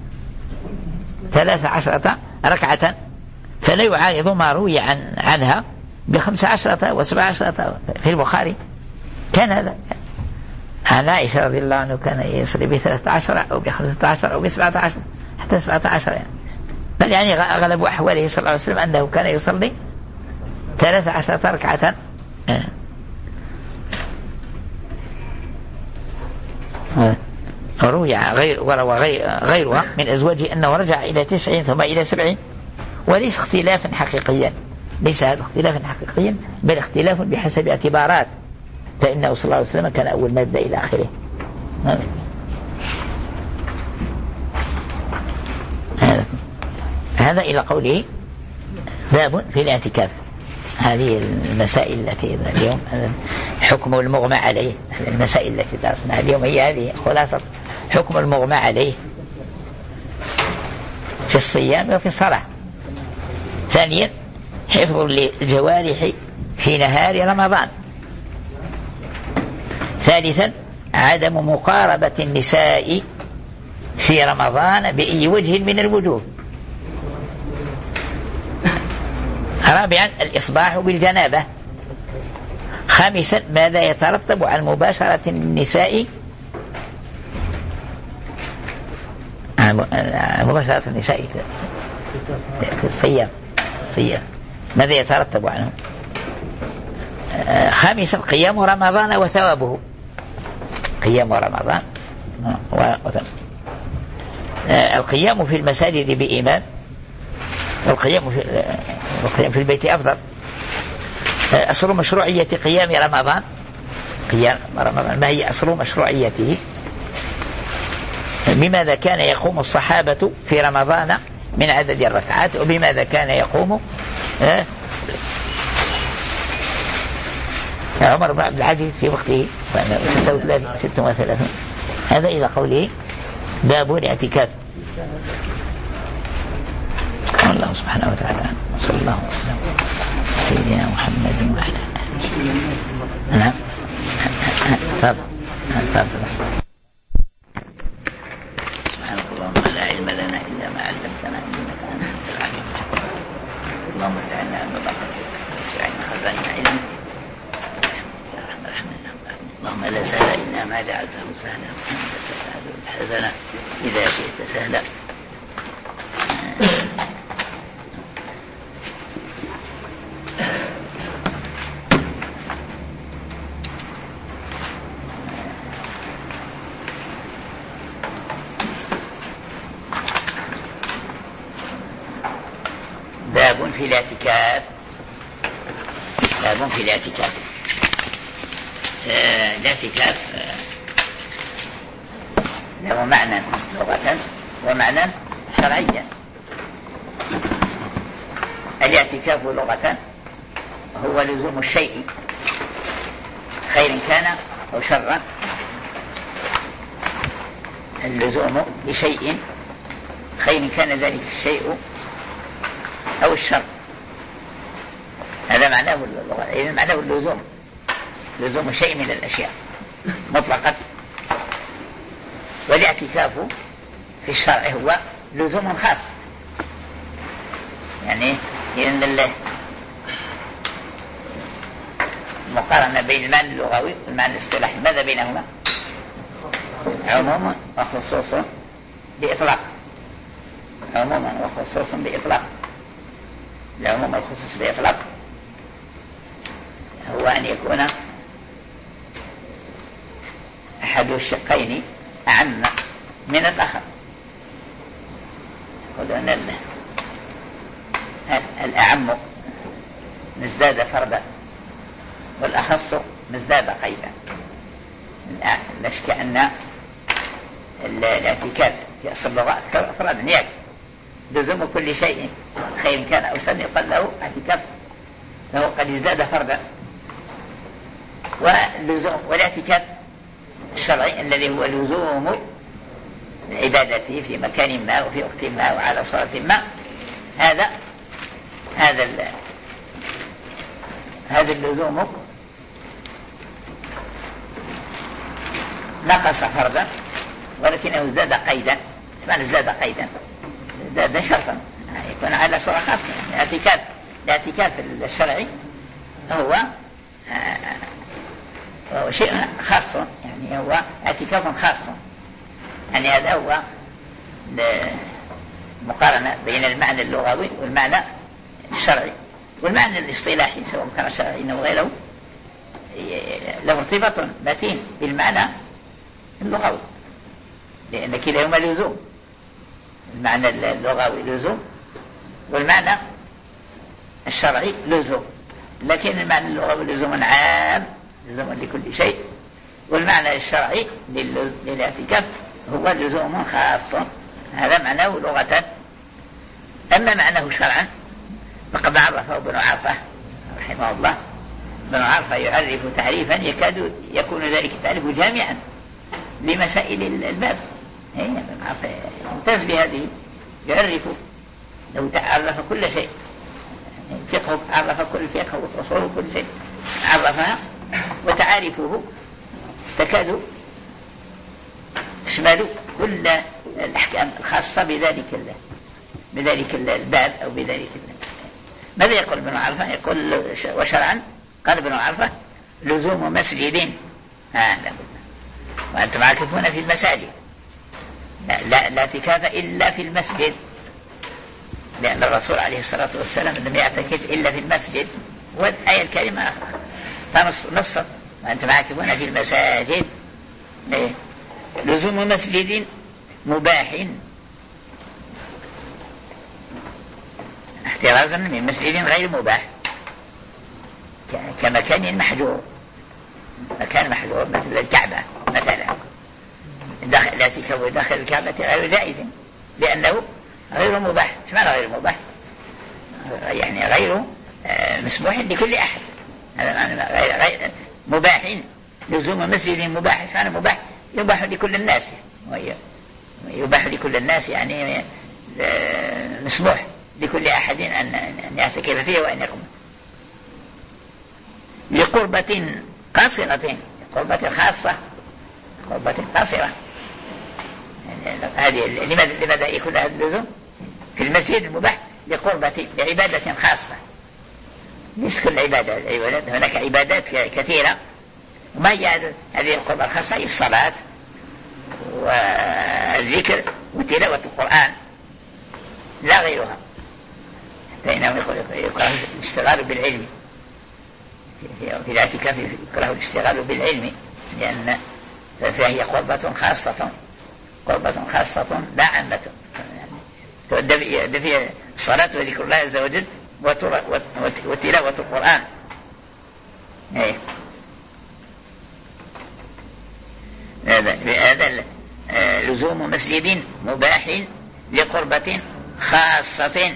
ثلاث عشرة ركعة، فلا يعارض ما روي عن عنها بخمس عشرة وسبع عشرة في البخاري. كان هذا عن عائشة رضي الله عنه كان يصلي بثلاثة عشر أو بخمسة عشر أو بسبعة عشر حتى سبعة عشر يعني. بل يعني أغلب أحواله صلى الله عليه وسلم أنه كان يصلي ثلاث عشرة ركعة. روي غير وروى غيرها من أزواجه أنه رجع إلى تسعين ثم إلى سبعين، وليس اختلافا حقيقيا، ليس هذا اختلافا حقيقيا بل اختلاف بحسب اعتبارات، فإنه صلى الله عليه وسلم كان أول ما يبدأ إلى آخره. هذا هذا إلى قوله باب في الاعتكاف. هذه المسائل التي اليوم حكم المغمى عليه، المسائل التي درسناها اليوم هي هذه خلاصة حكم المغمى عليه في الصيام وفي الصلاة. ثانيا حفظ الجوارح في نهار رمضان. ثالثا عدم مقاربة النساء في رمضان بأي وجه من الوجوه. رابعا الإصباح بالجنابة. خامسا ماذا يترتب على مباشرة النساء مباشرة النساء في الصيام الصيام ماذا يترتب عنه. خامسا قيام رمضان وثوابه، قيام رمضان وثوابه. القيام في المساجد بإيمان، والقيام في القيام في البيت أفضل. أصل مشروعية قيام رمضان، قيام رمضان ما هي أصل مشروعيته؟ بماذا كان يقوم الصحابة في رمضان من عدد الركعات، وبماذا كان يقوم عمر بن عبد العزيز في وقته ستة وثلاثين. هذا إلى قوله باب الاعتكاف. الله سبحانه وتعالى صلى الله وسلم سيدنا محمد وعلى آله. نعم تفضل تفضل. سبحانك اللهم لا علم لنا إلا ما علمتنا إنك أنت العليم الحكيم. اللهم اجعلنا من بركتك وسعنا خزائن علمك يا رحمن الرحيم. اللهم لا سهل إلا ما جعلته سهلا وأنت تجعل الحزن إذا شئت سهلا. باب في الاعتكاف. باب في الاعتكاف. الاعتكاف له معنى لغة ومعنى شرعيا. الاعتكاف لغة هو لزوم الشيء خير كان أو شرا، اللزوم لشيء خير كان ذلك الشيء أو الشر، هذا معناه اللغة. إذن معناه اللزوم، لزوم شيء من الأشياء مطلقا. والاعتكاف في الشرع هو لزوم خاص، يعني إذن الله مقارنة بين المعنى اللغوي والمعنى الاصطلاحي. ماذا بينهما؟ عموما وخصوصا بإطلاق، عموما وخصوصا بإطلاق. العموم والخصوص بإطلاق هو أن يكون أحد الشقين أعم من الآخر. يقول أن الأعم ما ازداد فردا والأخص ما ازداد قيدا. لا شك أن الاعتكاف في أصل اللغة أكثر أفرادا يكفي. لزوم كل شيء خير كان أو شر يقال له اعتكاف، فهو قد ازداد فردا. واللزوم والاعتكاف الشرعي الذي هو لزوم العبادة في مكان ما وفي وقت ما وعلى صورة ما، هذا هذا هذا اللزوم نقص فردا ولكنه ازداد قيدا. معنى ازداد قيدا؟ ازداد شرطا يكون على صورة خاصة. الاعتكاف الاعتكاف الشرعي هو هو شيء خاص، يعني هو اعتكاف خاص. يعني هذا هو مقارنة بين المعنى اللغوي والمعنى الشرعي والمعنى الاصطلاحي، سواء كان شرعي أو غيره، له ارتباط متين بالمعنى اللغوي، لأن كلاهما لزوم. المعنى اللغوي لزوم والمعنى الشرعي لزوم، لكن المعنى اللغوي لزوم عام، لزوم لكل شيء، والمعنى الشرعي للاعتكاف هو لزوم خاص. هذا معناه لغة. أما معناه شرعا فقد عرفه ابن عرفة رحمه الله. ابن عرفة يعرف تعريفا يكاد يكون ذلك التعريف جامعا لمسائل الباب. ابن عرفة ممتاز بهذه، يعرف لو تعرف كل شيء، فقه عرف كل فقه وأصول كل شيء عرفها، وتعارفه تكاد تشمل كل الأحكام الخاصة بذلك بذلك الباب أو بذلك الباب. ماذا يقول ابن عرفة؟ يقول وشرعا قال ابن عرفة لزوم مسجد. ها لا وأنتم عاكفون في المساجد، لا, لا, لا اعتكاف إلا في المسجد، لأن الرسول عليه الصلاة والسلام لم يعتكف إلا في المسجد، والآية الكريمة نصت وأنتم عاكفون في المساجد. لزوم مسجد مباح احترازا من مسجد غير مباح، كمكان محجور. مكان محجور مثل الكعبة مثلا، داخل الاعتكاف داخل الكعبة غير جائز لأنه غير مباح. ايش معنى غير مباح؟ يعني غير مسموح لكل أحد. هذا معنى غير, غير مباح. لزوم مسجد مباح. ايش معنى مباح؟ يباح لكل الناس، يباح لكل الناس يعني مسموح لكل أحد أن يعتكف فيه وأن يقوم لقربة قاصرة، قربة خاصة، قربة قاصرة. هذه لماذا لماذا يكون هذا اللزوم في المسجد المباح؟ لقربة لعبادة خاصة. ليس كل عبادة، هناك عبادات كثيرة، وما هي هذه القربة الخاصة؟ هي الصلاة والذكر وتلاوة القرآن لا غيرها. حتى إنهم يقرأ الاشتغال بالعلم في الاعتكاف، يقرأ الاشتغال بالعلم لأن فهي قربة خاصة، قربة خاصة لا عامة. يعني فيها الصلاة وذكر الله عز وجل وتلاوة القرآن. ايه هذا لزوم مسجد مباح لقربة خاصة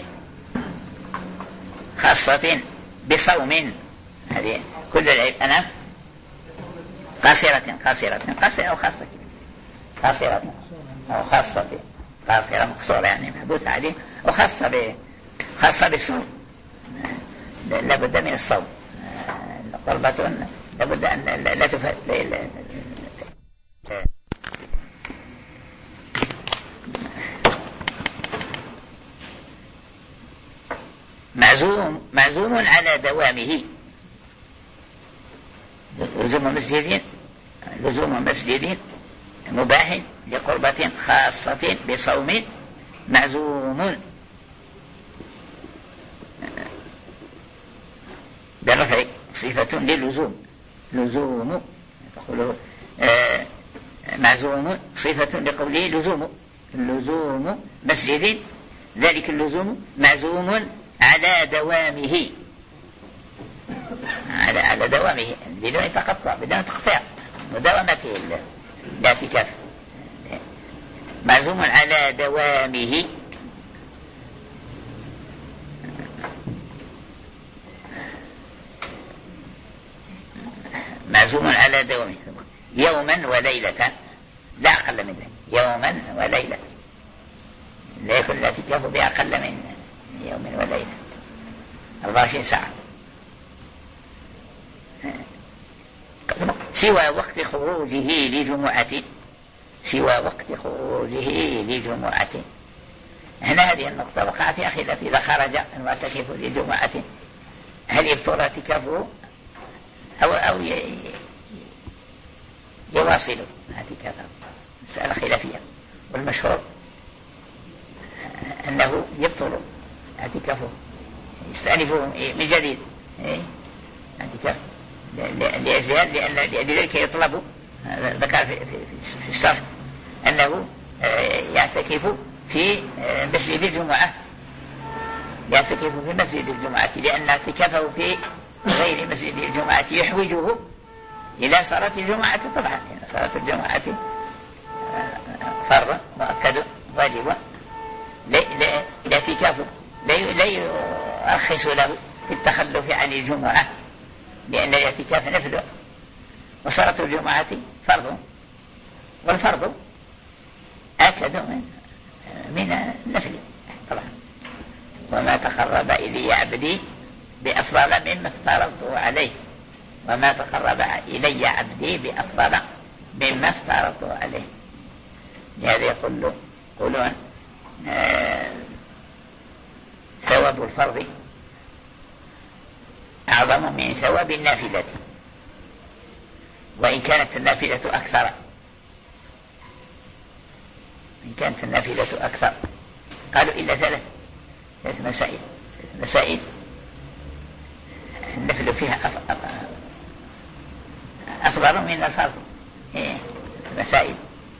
خاصة بصوم. هذه كل العيب. أنا قاصرة قاصرة قاصرة أو خاصة، قاصرة أو خاصة، قاصرة مقصورة يعني محبوس عليه، وخاصة ب خاصة بالصوم. لابد من الصوم. قربة لابد أن لا تفعل. معزوم معزوم على دوامه. لزوم مسجد لزوم مسجد مباح لقربة خاصة بصوم معزوم بالرفع صفة للزوم. لزوم تقول آه معزوم صفة لقوله لزوم. لزوم مسجد، ذلك اللزوم معزوم على دوامه، على على دوامه بدون تقطع بدون تقطيع، مداومته الاعتكاف، معزوم على دوامه. معزوم على دوامه يوما وليلة، لا أقل من ذلك، يوما وليلة، لا يكون الاعتكاف بأقل من يوم وليلة، أربعة وعشرين ساعة، سوى وقت خروجه لجمعة، سوى وقت خروجه لجمعة. هنا هذه النقطة وقع فيها خلاف، إذا خرج المعتكف لجمعة هل يبطل اعتكافه أو أو يواصل اعتكافه؟ مسألة خلافية، والمشهور أنه يبطل اعتكافه، يستأنفه من جديد اعتكافه، لأجل لذلك يطلب، ذكر في في الشرح أنه يعتكف في مسجد الجمعة، يعتكف في مسجد الجمعة، لأن اعتكافه في غير مسجد الجمعة يحوجه إلى صلاة الجمعة. طبعا صلاة الجمعة فرض مؤكد واجب، الاعتكاف لا يرخص له في التخلف عن الجمعة، لأن الاعتكاف نفل، وصلاة الجمعة فرض، والفرض أكد من من النفل طبعا. وما تقرب إلي عبدي بأفضل مما افترضت عليه، وما تقرب إلي عبدي بأفضل مما افترضت عليه. لهذا يقول يقولون آه ثواب الفرض أعظم من ثواب النافلة، وإن كانت النافلة أكثر، إن كانت النافلة أكثر. قالوا إلا ثلاث ثلاث مسائل، ثلاث مسائل النفل فيها أفضل من الفرض، إيه مسائل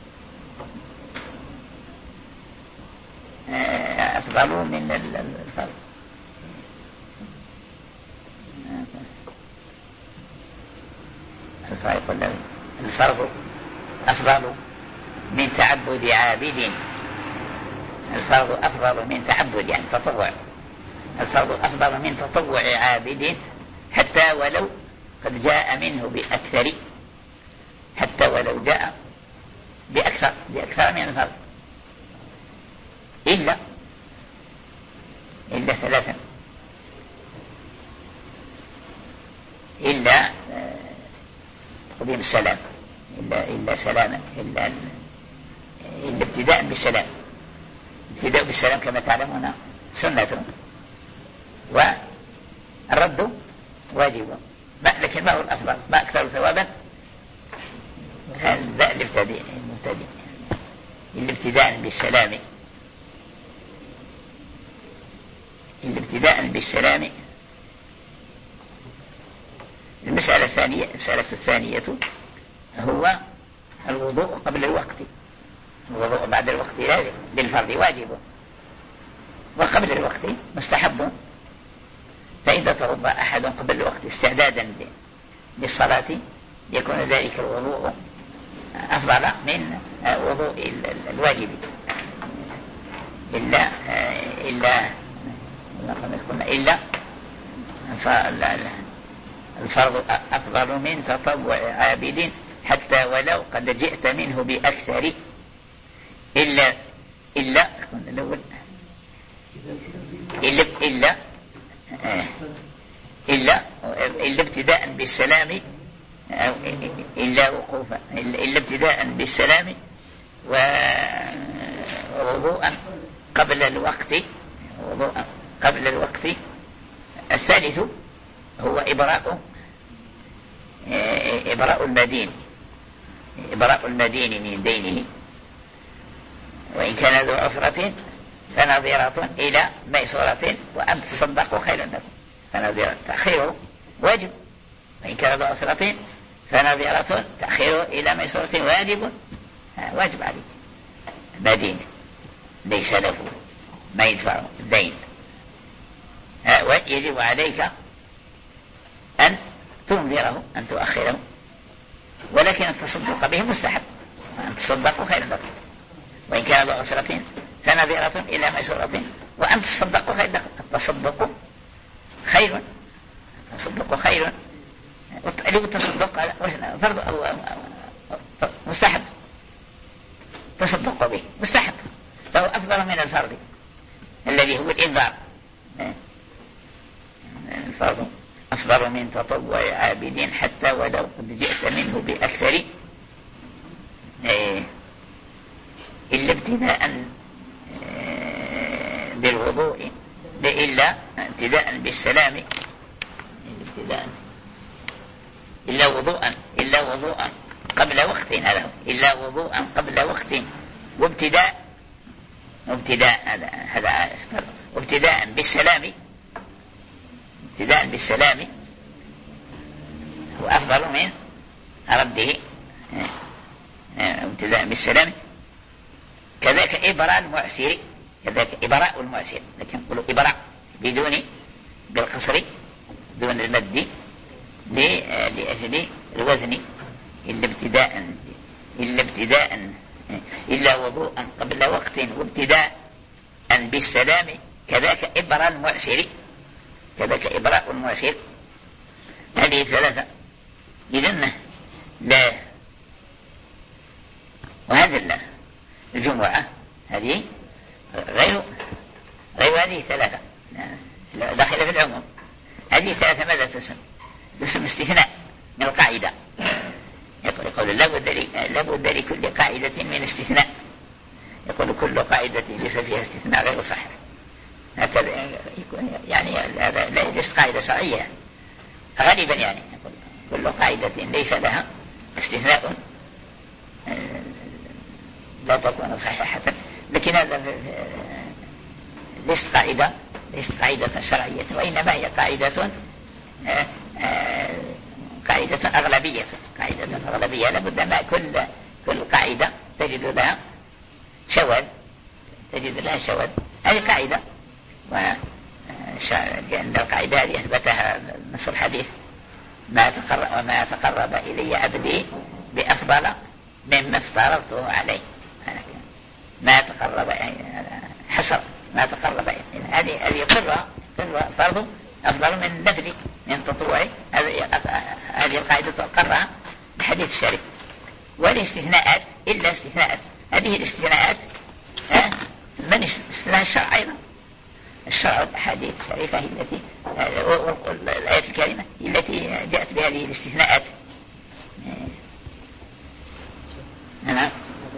أفضل من الفرض. الفرق الفرض أفضل من تعبد عابد، الفرض أفضل من تعبد يعني تطوع، الفرض أفضل من تطوع عابد حتى ولو قد جاء منه بأكثر، حتى ولو جاء بأكثر بأكثر من الفرض، إلا إلا ثلاثا، إلا تقديم السلام، إلا إلا سلاما، إلا إلا ابتداء بالسلام. ابتداء بالسلام كما تعلمون سنة، والرد واجب، لكن ما هو الأفضل؟ ما أكثر ثوابا؟ هذا الابتداء المبتدئ، الابتداء بالسلام، الابتداء بالسلام. المسألة الثانية، المسألة الثانية هو الوضوء قبل الوقت، الوضوء بعد الوقت لازم، للفرض واجب، وقبل الوقت مستحب. فإذا توضأ أحد قبل الوقت استعدادا للصلاة يكون ذلك الوضوء أفضل من وضوء الواجب، إلا إلا إلا الفرض أفضل من تطوع عابد حتى ولو قد جئت منه بأكثر، إلا إلا الأول إلا إلا إلا إلا ابتداء بالسلام، إلا وقوفا، إلا ابتداء بالسلام ووضوءا قبل الوقت، وضوءا قبل الوقت. الثالث هو إبراء إبراء المدين، إبراء المدين من دينه، وإن كان ذو عسرة فنظيرة إلى ميسورة وأن تصدقوا خيرا لكم. فنظيرة تأخيره واجب، وإن كان ذو عسرة فنظيرة تأخيره إلى ميسورة واجب، واجب عليك. مدين ليس له ما يدفع الدين، ويجب عليك أن تنذره أن تؤخره، ولكن التصدق به مستحب، أن تصدقوا خير لكم، وإن كان ذو عسرة فنظرة إلى ميسورة وأن تصدقوا خير لكم. التصدق خير، التصدق خير، التصدق فرض أو مستحب، تصدق به مستحب، فهو أفضل من الفرض الذي هو الإنذار. الفرض أفضل من تطوع عابدين حتى ولو قد جئت منه بأكثر، إلا ابتداء بالوضوء، إلا ابتداء بالسلام، ابتداء إلا وضوءا إلا وضوءا قبل وقت، هذا إلا وضوءا قبل وقت، وابتداء وابتداء هذا هذا وابتداء بالسلام، ابتداء بالسلام هو أفضل من رده، ابتداء بالسلام. كذلك إبراء المعسر، كذلك إبراء المعسر، لكن نقول إبراء بدون بالقصر دون المد لأجل الوزن، إلا ابتداء إلا ابتداء إلا وضوءا قبل وقت وابتداء بالسلام. كذلك إبراء المعسر، كذلك إبراء المعسر. هذه ثلاثة إذن لا. وهذا الجمعة هذه غير غير هذه ثلاثة داخلة في العموم. هذه ثلاثة ماذا تسمى؟ تسمى استثناء من القاعدة. يقول لا بد لكل قاعدة من استثناء، يقول كل قاعدة ليس فيها استثناء غير صحيح. هكذا يعني هذا ليست قاعدة شرعية غالبا، يعني كل قاعدة ليس لها استثناء لا تكون صحيحة، لكن هذا ليست قاعدة ليست قاعدة شرعية، وإنما هي قاعدة قاعدة أغلبية، قاعدة أغلبية. لابد ما كل كل قاعدة تجد لها شواذ، تجد لها شواذ. هذه قاعدة، لأن القاعدة هذه أثبتها نص الحديث: ما تقرب وما تقرب إلي عبدي بأفضل مما افترضته عليه. ما تقرب حصر ما تقرب إلي، هذه هذه كلها كلها فرض أفضل من نفل من تطوع. هذه القاعدة تقرها بحديث الشريف. والاستثناءات إلا استثناءات، هذه الاستثناءات من استثناء الشرع أيضا. الشرع الأحاديث الشريفة هي التي الآيات الكريمة هي التي جاءت بهذه الاستثناءات. أنا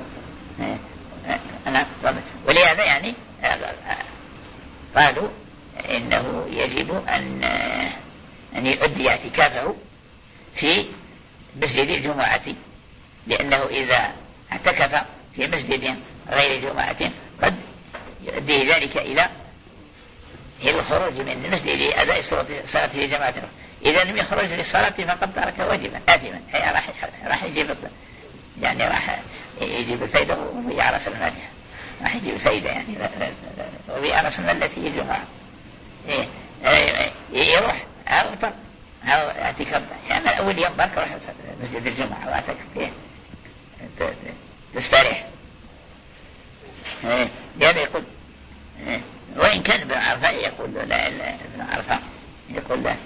أنا ولهذا يعني قالوا إنه يجب أن أن يؤدي اعتكافه في مسجد الجمعة، لأنه إذا اعتكف في مسجد غير جمعة قد يؤدي ذلك إلى الخروج من المسجد لأداء صلاة في جماعة. إذا لم يخرج للصلاة فقد ترك واجبا آثما، هي راح راح يجيب يعني راح يجيب الفائدة وضيع رأس المال، راح يجيب الفائدة يعني وضيع رأس المال التي هي الجمعة. يروح أوطر أو اعتكاف يعني أول يوم برك روح مسجد الجمعة واعتكف فيه تستريح. هذا يقول وإن كان ابن عرفة يقول لا ابن عرفة يقول لا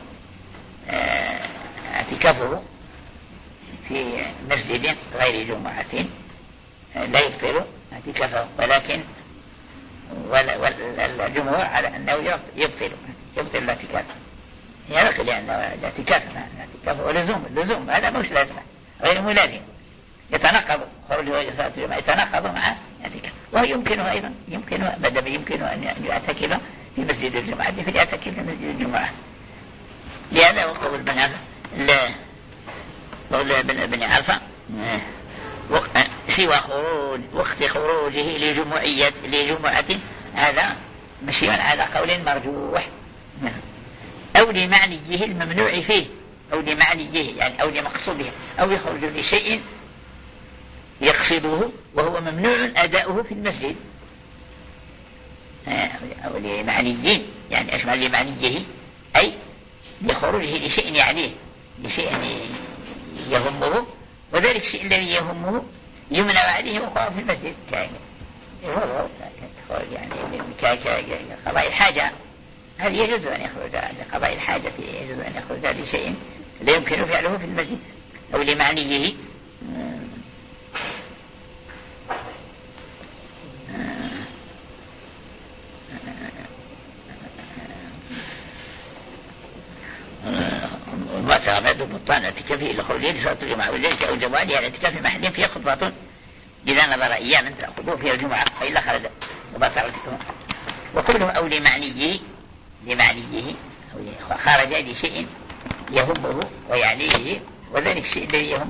اعتكافه في مسجد غير جمعة لا يبطل اعتكافه، ولكن والجمهور على أنه يبطل يبطل الاعتكاف. يقول لأن الاعتكاف الاعتكاف هو لزوم اللزوم هذا مش لازم غير ملازم، يتناقض خروج وجه صلاة الجمعة يتناقض مع الاعتكاف. وهو يمكنه أيضا يمكنه بدل يمكنه أن يعتكف في مسجد الجمعة فليعتكف في مسجد الجمعة. لهذا وقول ابن عرفة لا قول ابن عرفة سوى خروج وقت خروجه لجمعية لجمعة هذا مشي على قول مرجوح، أو لمعنيه الممنوع فيه، أو لمعنيه يعني أو لمقصوده، أو يخرج لشيء يقصده وهو ممنوع أداؤه في المسجد. أو لمعنيين، يعني أشمل لمعنيه أي لخروجه لشيء يعنيه، لشيء يهمه، وذلك الشيء الذي يهمه يمنع عليه وقوع في المسجد يعني كقضاء الحاجة. هذا يجوز أن يخرج لقضاء الحاجة، يجوز أن يخرج لشيء لا يمكن فعله في المسجد أو لمعنيه. وبطل بطلان اعتكافه إلى خروجه لصلاة الجمعة والليلة أو جوالها الاعتكاف في محل فيه خطبة إذا نظر أياما تأخذوه فيها الجمعة فإلا خرج وبطل اعتكافه. وقوله أو لمعنيه، لمعنيه أو خرج لشيء يهمه ويعنيه، وذلك الشيء الذي يهم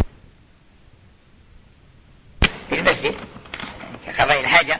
في المسجد كقضاء الحاجة،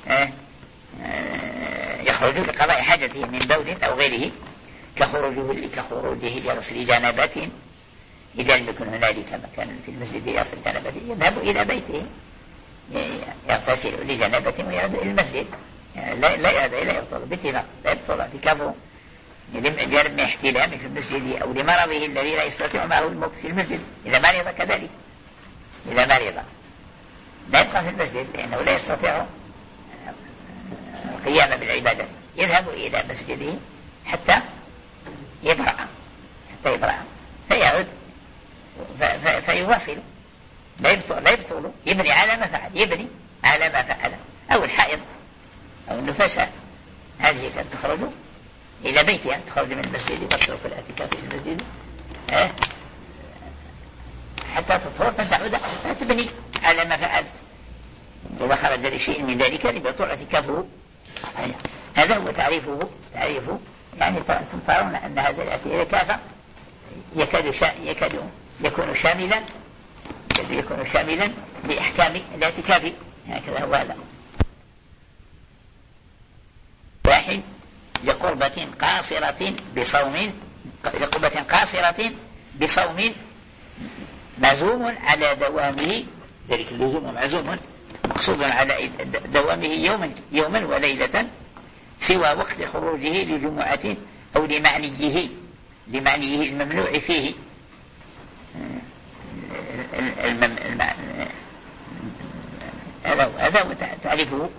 يخرج لقضاء حاجته من بول أو غيره، كخروجه كخروجه لغسل جنابته إذا لم يكن هنالك مكان في المسجد يغسل جنابته يذهب إلى بيته يغتسل لجنابته ويعود إلى المسجد، يعني لا لا لا يبطل باتفاق، لا يبطل اعتكافه لم احتلامه في المسجد أو لمرضه الذي لا يستطيع معه المكث في المسجد. إذا مرض كذلك، إذا مرض لا يبقى في المسجد لأنه لا يستطيع القيام بالعبادة، يذهب إلى مسجده حتى يبرأ حتى يبرأ فيعود فيواصل، لا يبطل لا يبطل يبني على ما فعل، يبني على ما فعل. أو الحائض أو النفساء هذه كانت تخرج إلى بيتها، تخرج من المسجد وتترك الاعتكاف في المسجد أه؟ حتى تطهر فتعود فتبني على ما فعلت. إذا خرج لشيء من ذلك لبطل اعتكافه. هذا هو تعريفه تعريفه يعني أنتم ترون أن هذا الاعتكاف يكاد شا... يكاد يكون شاملا يكاد يكون شاملا لأحكام الاعتكاف. هكذا هو هذا. واحد لقربة قاصرة بصوم لقربة قاصرة بصوم مزوم على دوامه، ذلك اللزوم معزوم مقصود على دوامه يوما يوما وليلة سوى وقت خروجه لجمعة أو لمعنيه لمعنيه الممنوع فيه. هذا هو تعريفه،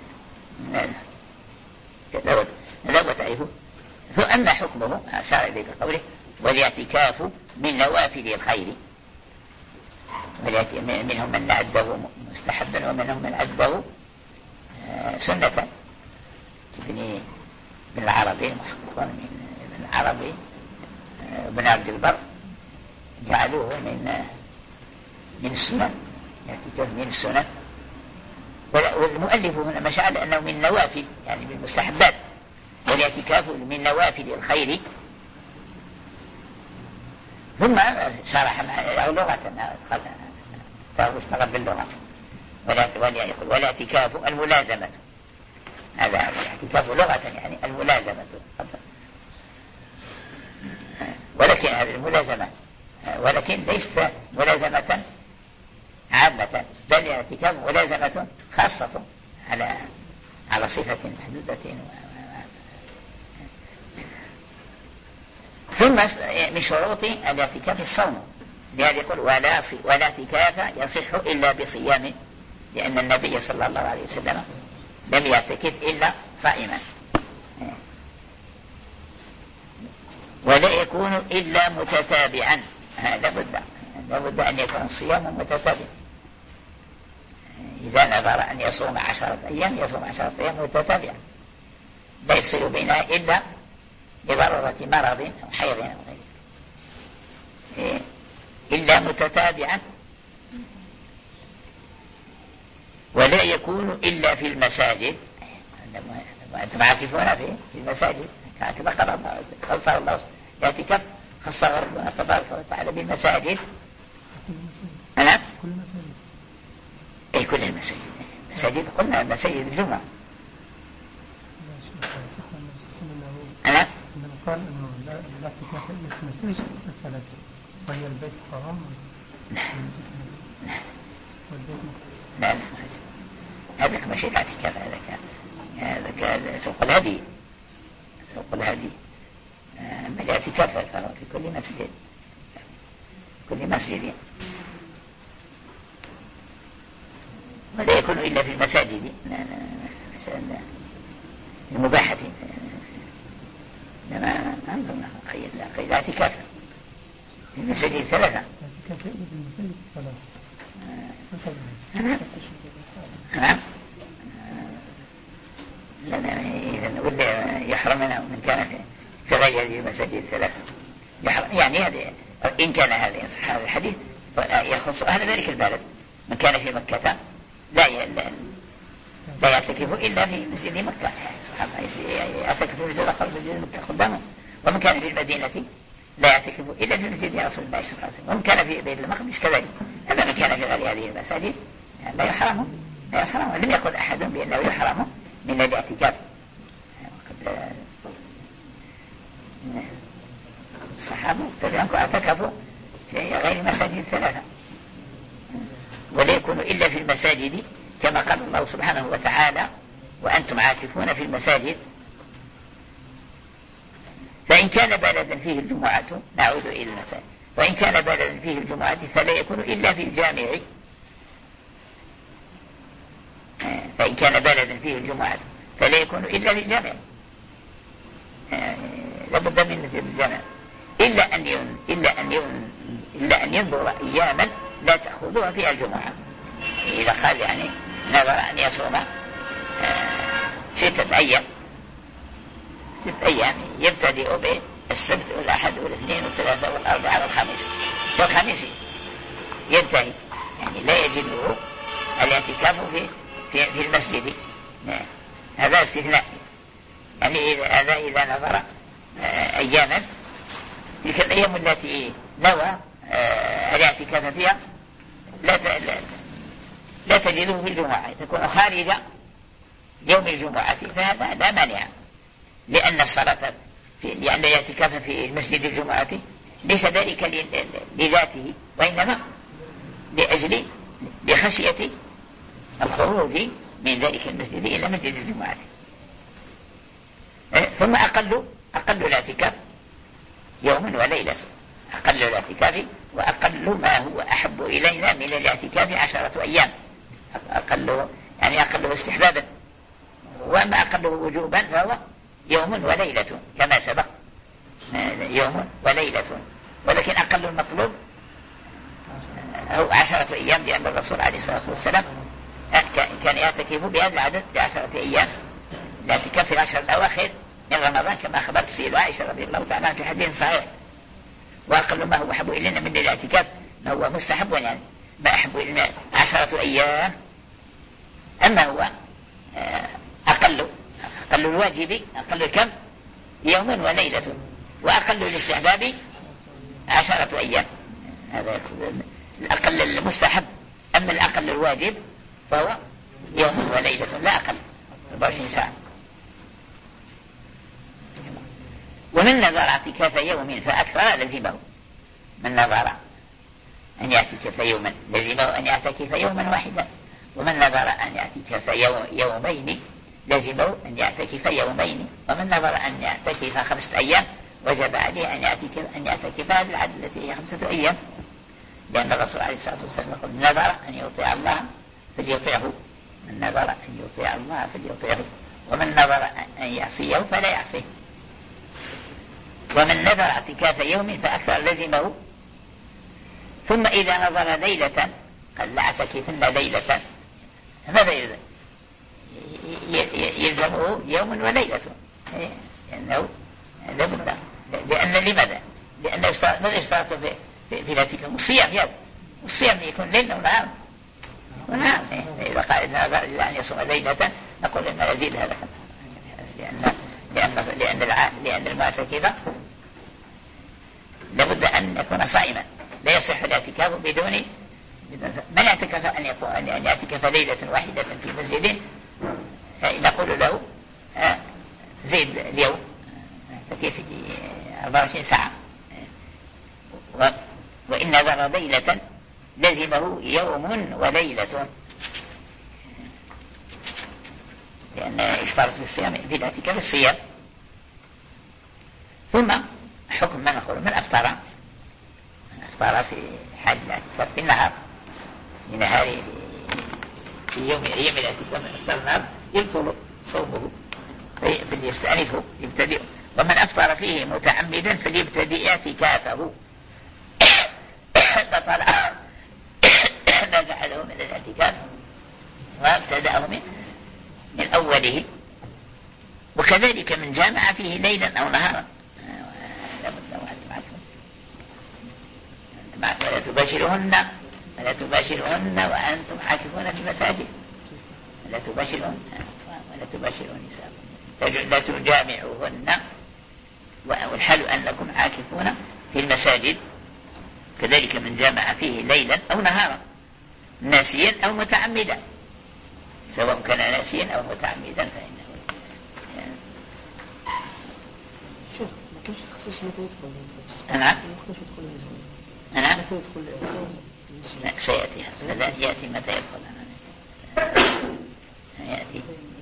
هذا هو تعريفه. فأما حكمه أشار إليه بقوله والاعتكاف من نوافل الخير، منهم من عده مستحبا ومنهم من عده سنة. ابن ابن العربي محقق من العربي ابن عبد البر جعلوه من من السنن، الاعتكاف من السنن. والمؤلف هنا مشعل أنه من نوافل يعني من المستحبات، والاعتكاف من نوافل الخير. ثم شرح لغة اشتغل باللغة والاعتكاف الملازمة، هذا الاعتكاف لغة يعني الملازمة، ولكن هذه الملازمة ولكن ليست ملازمة عامة، بل الاعتكاف ملازمة خاصة على على صفة محدودة. ثم من شروط الاعتكاف الصوم، لهذا يقول ولا ولا اعتكاف يصح إلا بصيام، لأن النبي صلى الله عليه وسلم لم يعتكف إلا صائما، ولا يكون إلا متتابعا. لابد لابد أن يكون الصيام متتابعا. إذا نظر أن يصوم عشرة أيام يصوم عشرة أيام متتابعا، لا يفصل بينها إلا لضرورة مرض أو حيض أو غيره، إلا متتابعا. ولا يكون إلا في المساجد، وأنتم عاكفون في المساجد هكذا قال الله خص الله الاعتكاف خصه ربنا تبارك وتعالى بالمساجد. أنا كل المساجد أي كل المساجد مساجد قلنا مساجد الجمعة. أنا عندما قال إنه لا اعتكاف إلا في المساجد الثلاثة، وهي البيت الحرام لا والبيت المقدس. لا لا هذاك ماشي الاعتكاف، هذاك هذاك سوق الهدي، سوق الهدي. أما الاعتكاف فهو في كل مسجد، كل مسجد، ولا يكون إلا في المساجد المباحة. لما أنظر قيد قيد اعتكاف في المساجد الثلاثة. اعتكاف في المساجد الثلاثة. نعم. لا لا إذا نقول يحرمنا من كان في في غير هذه المساجد الثلاثة يحرم، يعني هذه إن كان هذا يصح هذا الحديث يخص أهل ذلك البلد. من كان في مكة لا لا يعتكف إلا في مسجد مكة، سبحان الله، يعتكف في مسجد آخر في مسجد مكة قدامه. ومن كان في المدينة لا يعتكف إلا في مسجد رسول الله صلى الله عليه وسلم. ومن كان في بيت المقدس كذلك. أما من كان في غير هذه المساجد لا يحرم، لا يحرم. لم يقل أحد بأنه يحرم من الاعتكاف. الصحابة تبعوا اعتكفوا في غير مساجد الثلاثة، ولا يكون إلا في المساجد كما قال الله سبحانه وتعالى: وأنتم عاكفون في المساجد. فإن كان بلدا فيه الجمعة نعود إلى المساجد، وإن كان بلدا فيه الجمعة فلا يكون إلا في الجامع. فإن كان بلدا فيه الجمعة فلا يكون إلا في الجامع، لابد من مثل الجامع، إلا أن ين... إلا أن ين... إلا أن ينظر أياما لا تأخذها فيها الجمعة. إذا قال يعني نظر أن يصوم آه ستة أيام ستة أيام يبتدئ بالسبت والأحد والاثنين والثلاثة والأربعة والخميس، والخميس ينتهي، يعني لا يجده الاعتكاف في في في المسجد. هذا استثناء، يعني هذا إذا نظر آه أياما تلك الأيام التي نوى آه الاعتكاف فيها لا لا تجده في الجمعة، تكون خارج يوم الجمعة، فهذا لا مانع، لأن الصلاة في لأن الاعتكاف في المسجد الجمعة ليس ذلك لذاته، وإنما لأجل لخشية الخروج من ذلك المسجد إلى مسجد الجمعة. ثم أقل أقل الاعتكاف يوم وليلة، أقل الاعتكاف وأقل ما هو أحب إلينا من الاعتكاف عشرة أيام، أقله يعني أقله استحبابا، وما أقله وجوبا فهو يوم وليلة كما سبق، يوم وليلة. ولكن أقل المطلوب هو عشرة أيام، لأن الرسول عليه الصلاة والسلام كان يعتكف بهذا العدد بعشرة أيام، الاعتكاف في العشر الأواخر من رمضان كما أخبرت السيدة عائشة رضي الله تعالى في حديث صحيح. وأقل ما هو أحب إلينا من الاعتكاف ما هو مستحب، يعني ما أحب إلينا عشرة أيام. أما هو أقل أقل الواجب أقل الكم يوم وليلة، وأقل الاستحباب عشرة أيام، هذا الأقل المستحب. أما الأقل الواجب فهو يوم وليلة لا أقل، أربعة وعشرين ساعة. ومن نظر اعتكاف يوم فأكثر لزمه، من نظر أن يعتكف يوما لزمه أن يعتكف يوما واحدا، ومن نظر أن يعتكف يوم يومين لزمه أن يعتكف يومين، ومن نظر أن يعتكف خمسة أيام وجب عليه أن يعتكف أن يعتكف هذه العدد التي هي خمسة أيام، لأن الرسول عليه الصلاة والسلام يقول: من نظر أن يطيع الله فليطيعه، من نظر أن يطيع الله فليطيعه، ومن نظر أن يعصيه فلا يعصيه. ومن نذر اعتكاف يوم فأكثر لزمه. ثم إذا نظر ليلة قال: لا اعتكفن ليلة، ماذا يلزم؟ يلزمه يوم وليلة، لأنه لابد، لأن لماذا؟ لأنه ماذا يشترط في في الاعتكاف؟ الصيام، يد الصيام يكون ليل ونهار ونهار. إذا قال إذا نظر إلى أن يصوم ليلة نقول إن نزيد هذا، لأن لأن لأن الع... لأن المعتكف لابد أن يكون صائما، لا يصح الاعتكاف بدون من اعتكف أن يكون أن يعتكف ليلة واحدة في مسجد نقول له زيد اليوم اعتكف أربعة وعشرين ساعة، و... وإن نذر ليلة لزمه يوم وليلة. لأن يشترط في الصيام في الاعتكاف الصيام. ثم حكم من نقول من أفطر من أفطر في حال الاعتكاف في النهار في نهار في يوم أيام الاعتكاف من أفطر النهار يبطل صومه فليستأنفه يبتدئ. ومن أفطر فيه متعمدا فليبتدئ اعتكافه بطل ما فعله من الاعتكاف وابتدأه من, من أوله. وكذلك من جامع فيه ليلا أو نهارا ولا تباشرهن ولا تباشرهن وأنتم عاكفون في المساجد ولا تباشرهن ولا تباشرون نساء لا تجامعوهن والحال أنكم عاكفون في المساجد. كذلك من جامع فيه ليلا أو نهارا ناسيا أو متعمدا سواء كان ناسيا أو متعمدا فإنه يعني شيخ ما كانش تخصيص متى يدخل نعم متى يدخل الإسلام نعم متى يدخل سيأتي هذا يأتي متى يدخل يأتي.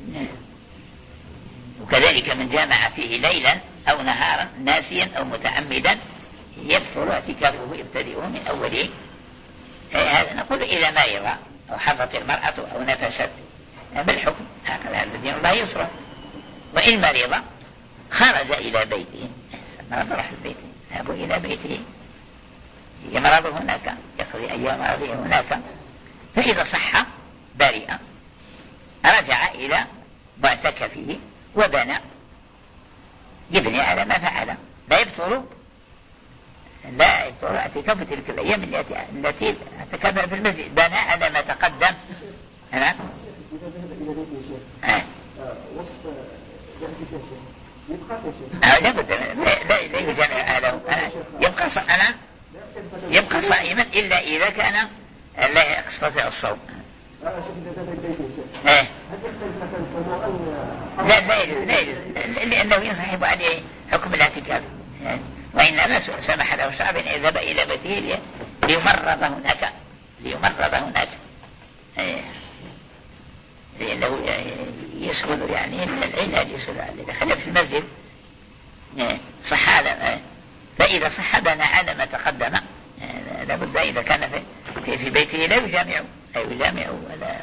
وكذلك من جامع فيه ليلا أو نهارا ناسيا أو متعمدا يبطل اعتكافه يبتدئه من أوله. هذا نقول إذا مرض أو حضت المرأة أو نفست بالحكم هكذا الدين الله يسره. وإن مرض خرج إلى بيته مرض راح البيت يذهب إلى بيته يمرض هناك يقضي أيام مرضه هناك. فإذا صح برئ رجع إلى معتكفه وبنى يبني على ما فعل لا يبطل لا يبطل اعتكاف تلك الأيام التي التي اعتكفها في المسجد بنى على ما تقدم. نعم وصف يبقى لا بد لا لا يجمع أهله يبقى أنا يبقى صائما إلا إذا كان لا يستطيع الصوم. لا لا لا لأنه ينسحب عليه حكم الاعتكاف وإنما سمح له شعب أن يذهب إلى بيته ليمرض هناك ليمرض هناك لأنه يسهل يعني العلاج يسهل عليه. إذا خلف في المسجد صح هذا. فإذا صح بنى على ما تقدم لابد إذا كان في, في بيته لا يجامع لا يجامع ولا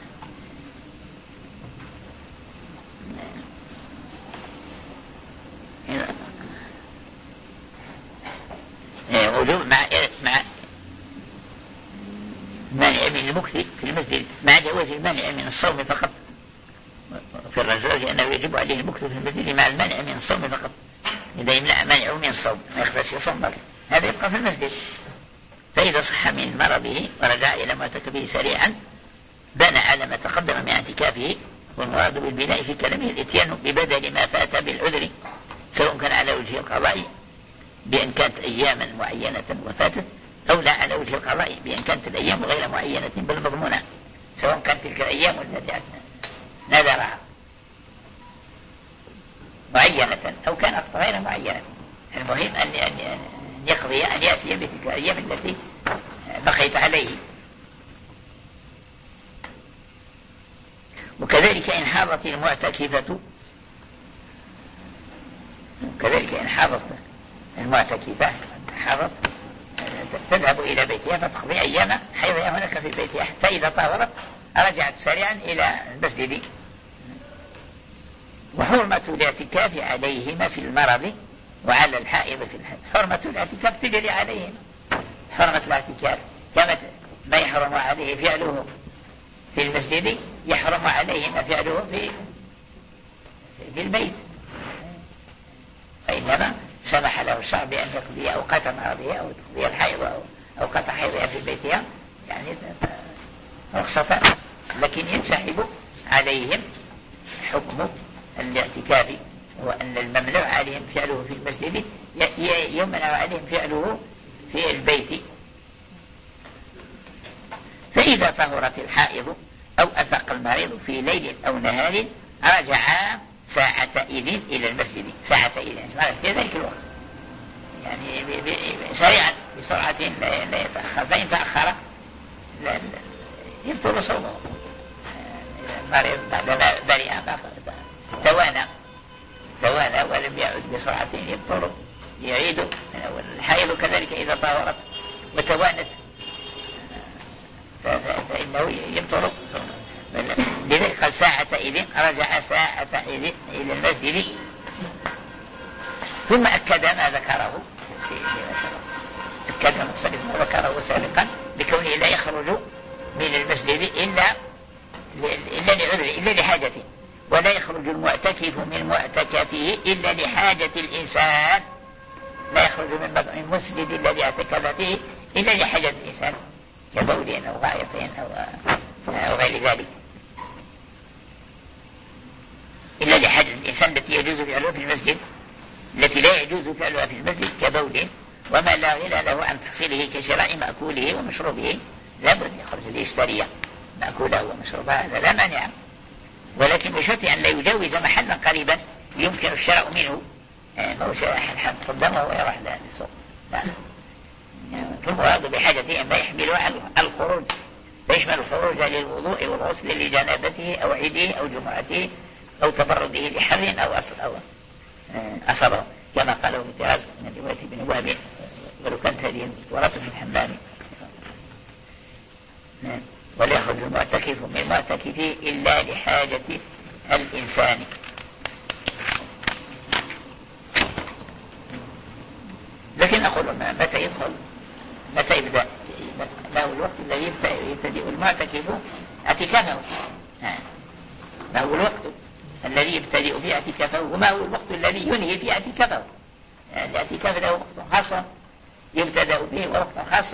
وجوب مع مع مانع من المكث في المسجد مع جواز المانع من الصوم فقط في الرجل لأنه يجب عليه المكث في المسجد مع المانع من الصوم فقط. إذا يمنع مانعه من الصوم ما يخرج يصوم بل هذا يبقى في المسجد. فإذا صح من مرضه ورجع إلى معتكفه سريعا بنى على ما تقدم من اعتكافه. والمراد بالبناء في كلامه الاتيان ببدل ما فات بالعذر سواء كان على وجه القضاء بأن كانت أياما معينة وفاتت أو لا على وجه القضاء بأن كانت الأيام غير معينة بل مضمونة سواء كانت تلك الأيام التي نذرها معينة أو كانت غير معينة. المهم أن يقضي أن يأتي بتلك الأيام التي بقيت عليه. وكذلك إن حاضت المعتكفة كذلك إن حاضت المعتكفة حاضت تذهب إلى بيتها فتقضي أيام حيضها هناك في بيتها حتى إذا طهرت رجعت سريعا إلى المسجد. وحرمة الاعتكاف عليهما في المرض وعلى الحائض في الحيض. حرمة الاعتكاف تجري عليهما حرمة الاعتكاف كما ما يحرم عليه فعله في المسجد يحرم عليهما فعله في في البيت. وإنما سمح له الشرع بأن تقضي أوقات مرضها أو تقضي الحيض أو أوقات حيضها في بيتها يعني رخصة. لكن ينسحب عليهم حكم الاعتكاف وأن الممنوع عليهم فعله في المسجد يمنع عليهم فعله في البيت. فإذا طهرت الحائض أو أفاق المريض في ليل أو نهار رجعا ساعة إذن إلى المسجد ساعة إذن في ذلك الوقت يعني سريعا بسرعة لا يتأخر. فإن تأخر يبطل صومه المريض بعدما برئ توانى توانى ولم يعد بسرعة يبطل يعيد. الحائض كذلك إذا طهرت وتوانت فإنه يبطل. لذلك قال ساعة إذن رجع ساعة إذن إلى المسجد ثم أكد ما ذكره في أكد المصنف ما ذكره سابقا بكونه لا يخرج من المسجد إلا إلا لعذر إلا لحاجته، ولا يخرج المعتكف من معتكفه إلا لحاجة الإنسان، لا يخرج من مسجد الذي اعتكف فيه إلا لحاجة الإنسان كبول أو غائط أو, أو غير ذلك، إلا لحاجة الإنسان التي يجوز فعلها في المسجد، التي لا يجوز فعلها في المسجد كبول وما لا غنى له عن تحصيله كشراء مأكوله ومشروبه لابد يخرج ليشتري مأكوله ومشروبه، هذا لا مانع، ولكن بشرط أن لا يجاوز محلا قريبا يمكن الشراء منه، ما هو شراء حد قدامه ويروح للسوق، لا فالمراد بحاجته أن لا يحمل على الخروج، فيشمل الخروج للوضوء والغسل لجنابته أو عيده أو جمعته أو تبرده لحر أو أصبه كما قاله ابن طراز من رواية ابن وهب ولو كانت هذه ورثة في الحمام. ولا يخرج المعتكف من معتكفه إلا لحاجة الإنسان. لكن أقول متى يدخل متى يبدأ ما هو الوقت الذي يبتدئ المعتكف اعتكافه، ما هو الوقت الذي يبتدئ فيه اعتكافه وما هو الوقت الذي ينهي فيه اعتكافه. الاعتكاف له وقت خاص يبتدأ به ووقت خاص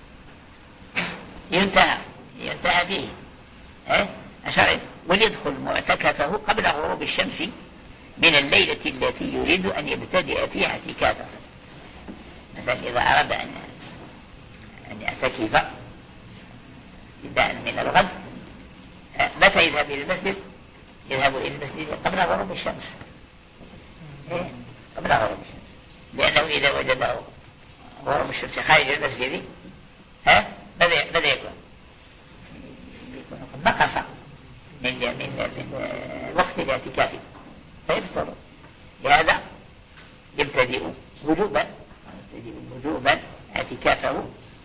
ينتهى ينتهى فيه أشار وليدخل معتكفه قبل غروب الشمس من الليلة التي يريد أن يبتدئ فيها اعتكافه. مثلا إذا أراد أن أن يعتكف ابتداء من الغد متى يذهب إلى المسجد؟ يذهب إلى المسجد قبل غروب الشمس، إيه؟ قبل غروب الشمس، لأنه إذا وجد غروب الشمس خارج المسجد ها ماذا ماذا يكون؟ يكون قد نقص من من من وقت الاعتكاف فيبطل. لهذا يبتدئ وجوبا يبتدئ وجوبا اعتكافه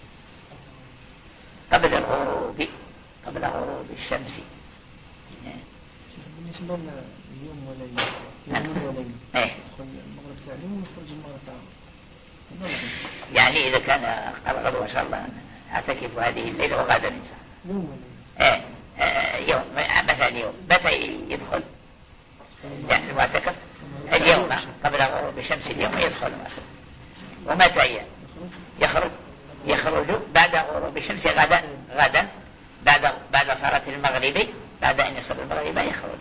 قبل الغروب قبل غروب الشمس. بالنسبة لليوم وليلة يوم وليلة ايه المغرب تاع اليوم ويخرج المغرب تاع يعني إذا كان غدوة إن شاء الله أعتكف هذه الليلة وغدا إن شاء الله يوم وليلة ايه آه يوم مثلا يوم متى يدخل يعني المعتكف؟ اليوم قبل غروب الشمس اليوم يدخل المعتكف. ومتى يخرج؟ يخرج بعد غروب الشمس غدا غدا بعد بعد صلاة المغرب، بعد أن يصل المغرب يخرج.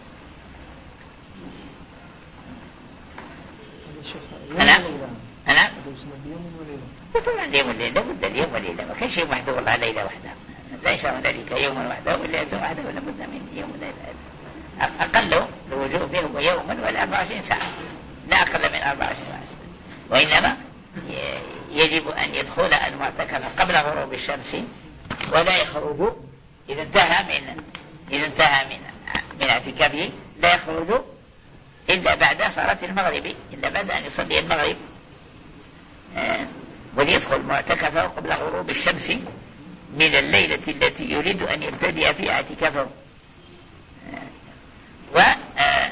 أنا أنا طبعا اليوم والليلة لابد اليوم والليلة، ما كان شيء وحده والله ليلة وحده، ليس هنالك يوم وحده وليلة وحده ولا بد من يوم وليلة. أقل الوجوب هو يوما ولا أربعة وعشرين ساعة، لا أقل من أربعة وعشرين ساعة، وإنما يجب أن يدخل المعتكف قبل غروب الشمس ولا يخرج إذا انتهى من إذا انتهى من من اعتكافه، لا يخرج إلا بعد صلاة المغرب، إلا بعد أن يصلي المغرب، آه وليدخل معتكفه قبل غروب الشمس من الليلة التي يريد أن يبتدئ فيها اعتكافه. آه و آه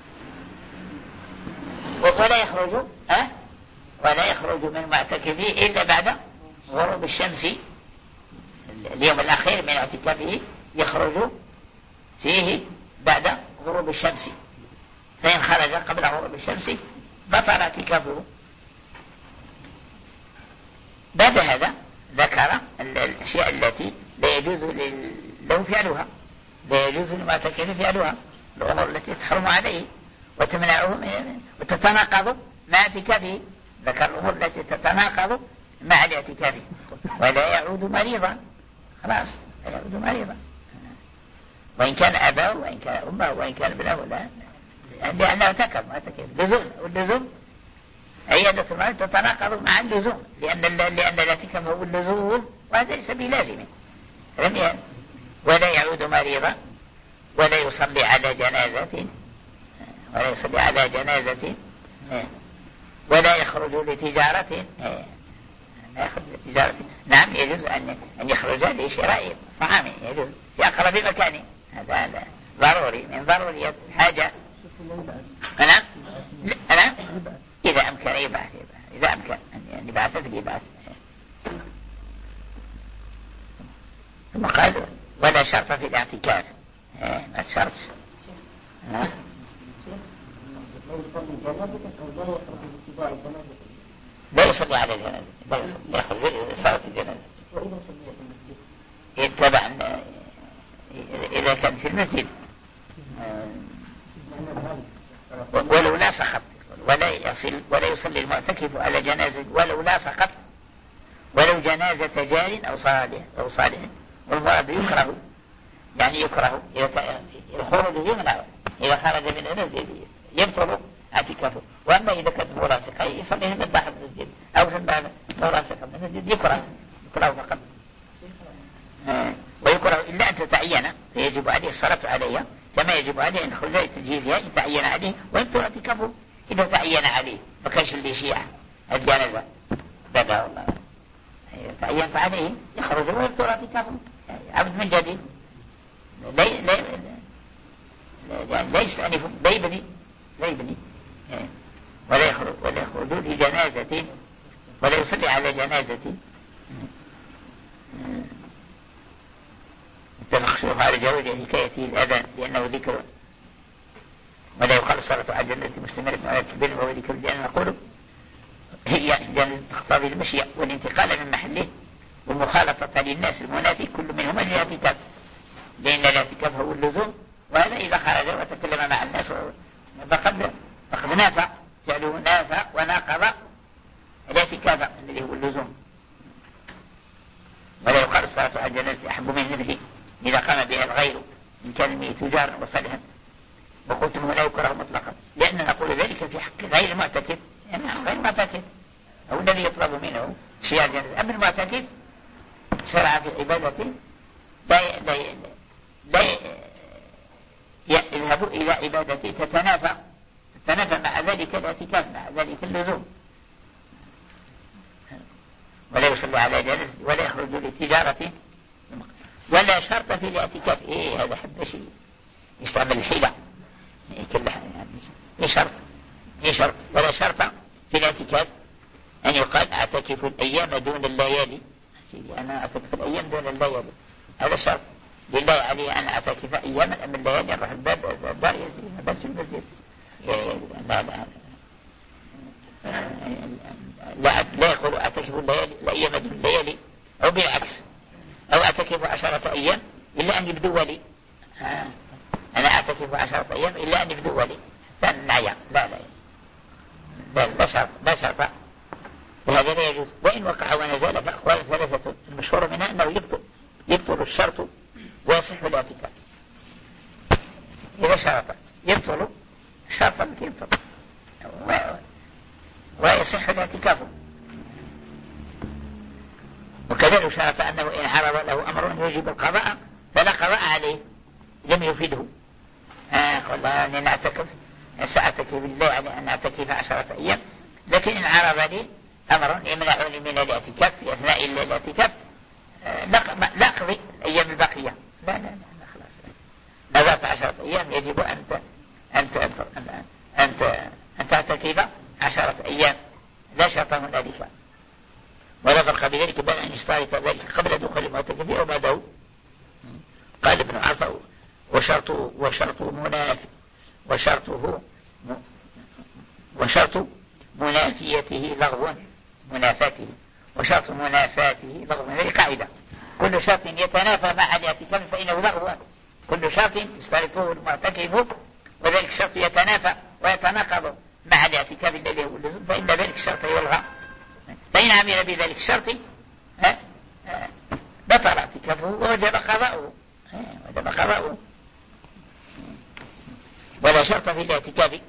ولا يخرج آه ولا يخرج من معتكفه إلا بعد غروب الشمس اليوم الأخير من اعتكافه، يخرج فيه بعد غروب الشمس، فإن خرج قبل غروب الشمس بطل اعتكافه. بعد هذا ذكر الأشياء التي لا يجوز له فعلها، لا يجوز للمعتكف فعلها، الأمور التي تحرم عليه وتمنعه وتتناقض مع اعتكافه. ذكر الأمور التي تتناقض مع الاعتكاف. ولا يعود مريضا، خلاص لا يعود مريضا، وإن كان أباه وإن كان أمه وإن كان ابنه، لا لأنه اعتكف معتكف لزوم، واللزوم عيادة المريض تتناقض مع اللزوم، لأن لأن الاعتكاف هو اللزوم وهذا ليس بلازم. ولا يعود مريضا ولا يصلي على جنازة ولا يصلي على جنازة ولا يخرج لتجارة لا يخرج لتجارة. نعم يجوز أن أن يخرج لشراء طعام، يجوز في أقرب مكان، هذا هذا ضروري من ضروريات الحاجة. أنا أنا إذا أمكن يبعث إذا أمكن أن يبعث فليبعث. ثم قال ولا شرط في الاعتكاف، ما شرط لا يصلي على جنازة، لا يخرج لصلاة الجنازة. طبعا إذا كان في المسجد ولو لا سقط ولا يصل ولا يصلي المعتكف على جنازة ولو لا سقط ولو جنازة جار أو صالح أو صالح. والمراد يكره، يعني يكره الخروج يمنع، إذا خرج من المسجد يبطل اعتكافه. وأما إذا كانت مراسخة يصلي من داخل المسجد أو في مراسخة من المسجد يكره يكره فقط. آه. ويكره إلا أن تتعين فيجب عليه الصلاة عليها كما يجب عليه أن يخرج لتجهيزها إن تعين عليه، ويبطل اعتكافه إذا تعين عليه. ما كانش اللي شيعة الجنازة بابا والله إذا تعينت عليه يخرج ويبطل اعتكافه عبد من جديد. لا لا لا لا يستأنف لا يبني لا يبني ولا يخرج ولا يخرج لجنازة ولا يصلي على جنازة تمخشوف على جواز حكايته الأذان لأنه ذكر، ولا يقال الصلاة على جنازة مستمرة على الكبير وهو ذكر، لأن نقول هي جنازة تقتضي المشي والانتقال من محله والمخالطة للناس المنافي كل منهما للاعتكاف، لأن الاعتكاف هو اللزوم، وهذا إذا خرج وتكلم مع الناس فقد فقد نافع فعله نافع وناقض الاعتكاف الذي هو اللزوم. ولا يقال الصلاة على الجنازة أحب من نفله إذا قام بها الغير إن كان الميت تجارا وصالحا. وقلتم لا يكره مطلقا لأن نقول ذلك في حق غير المعتكف، يعني غير المعتكف هو الذي يطلب منه شيء الجنازة. أما المعتكف شرع في عبادته لا لا لا يذهب إلى عبادته تتنافى تتنافى مع ذلك الاعتكاف مع ذلك اللزوم. ولا يصلي على جنازة ولا يخرج لتجارة ولا شرط في الاعتكاف. إيه هذا حب شيء يستعمل الحيلة إيه كلها يعني إيه شرط إيه شرط ولا شرط في الاعتكاف أن يقال أعتكف الأيام دون الليالي. سيدي أنا أعتكف الأيام دون الليالي هذا شرط لله علي أن أعتكف أياما أم الليالي أروح الباب الدار يزيد ما بلش المسجد. لا لا لا لا يقول أعتكف الليالي الأيام دون الليالي أو بالعكس أو أعتكف عشرة أيام إلا أن يبدو لي أنا أعتكف عشرة أيام إلا أن يبدو لي فنعيا لا لا لا لا شرط لا شرط وهذا لا يجوز. وإن وقع ونزال فأقوال ثلاثة المشهور منها أنه يبطل يبطل الشرط ويصح الاعتكاف. إذا شرط يبطل الشرط التي يبطل ويصح الاعتكاف. وكذلك شرط أنه إن عرض له أمر يجب القضاء فلا قضاء عليه لم يفيده. آه والله أني نعتكف سأعتكف بالله على أن أعتكف عشرة أيام لكن إن عرض لي أمر يمنعني من الاعتكاف في أثناء الاعتكاف آه لا أقضي الأيام الباقية لا لا لا خلاص نذرت عشرة أيام يجب أن أنت أنت أنت أن تعتكف عشرة أيام لا شرط هنالك ولا فرق بذلك بل أن يشترط ذلك قبل دخول المعتكف أو بعده. قال ابن عرفة وشرط وشرط منافي وشرطه وشرط منافيته لغو منافاته وشرط منافاته لغو. هذه قاعدة كل شرط يتنافى مع الاعتكاف فإنه لغو. كل شرط يشترطه المعتكف وذلك الشرط يتنافى ويتناقض مع الاعتكاف الذي هو اللزوم فإن ذلك الشرط يلغى. فإن عمل بذلك الشرط بطل اعتكافه ووجب قضاؤه وجب قضاؤه. ولا شرط في الاعتكاف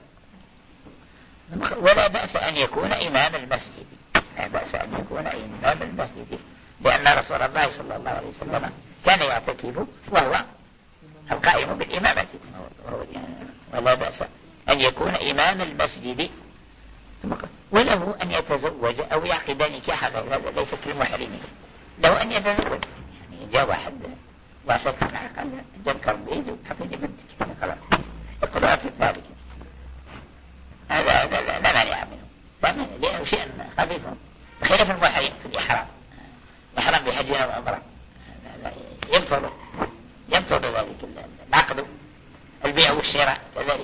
ولا بأس أن يكون إمام المسجد لا بأس أن يكون إمام المسجد لأن رسول الله صلى الله عليه وسلم كان يعتكف وهو القائم بالإمامة، ولا بأس أن يكون إمام المسجد، وله أن يتزوج أو يعقد نكاح غير هذا، ليس كالمحرمين، له أن يتزوج. يعني جاء واحد واعتكف معه قال جاب كربيد وحطيني بنتك خلاص يقول لا ذلك، هذا هذا لا مانع منه، لا مانع لأنه شيء خفيف بخلاف المحرم في الإحرام، الإحرام بحج أو عمرة يبطل يبطل ذلك العقد، البيع والشراء كذلك.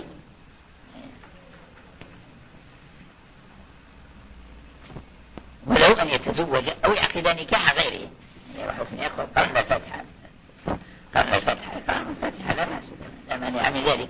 ولو أن يتزوج أو يعقد نكاح غيره، يروح يقول قرن الفاتحة، قرن الفاتحة قرن الفاتحة لا بأس، لا مانع من ذلك.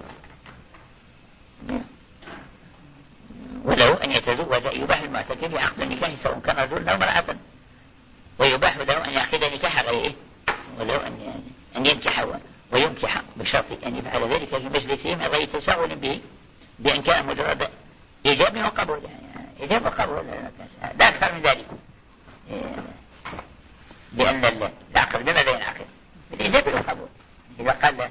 ولو أن يتزوج يباح المعتكف عقد النكاح سواء كان رجلا أو امرأة، ويباح له أن يعقد نكاح غيره، ولو أن أن ينكح وينكح بشرط أن يفعل ذلك في مجلسه من غير تشاغل به، بأن كان مجرد إيجاب وقبول، يعني إيجاب وقبول لا أكثر من ذلك، لأن العقد بماذا ينعقد؟ بالإيجاب والقبول. إذا قال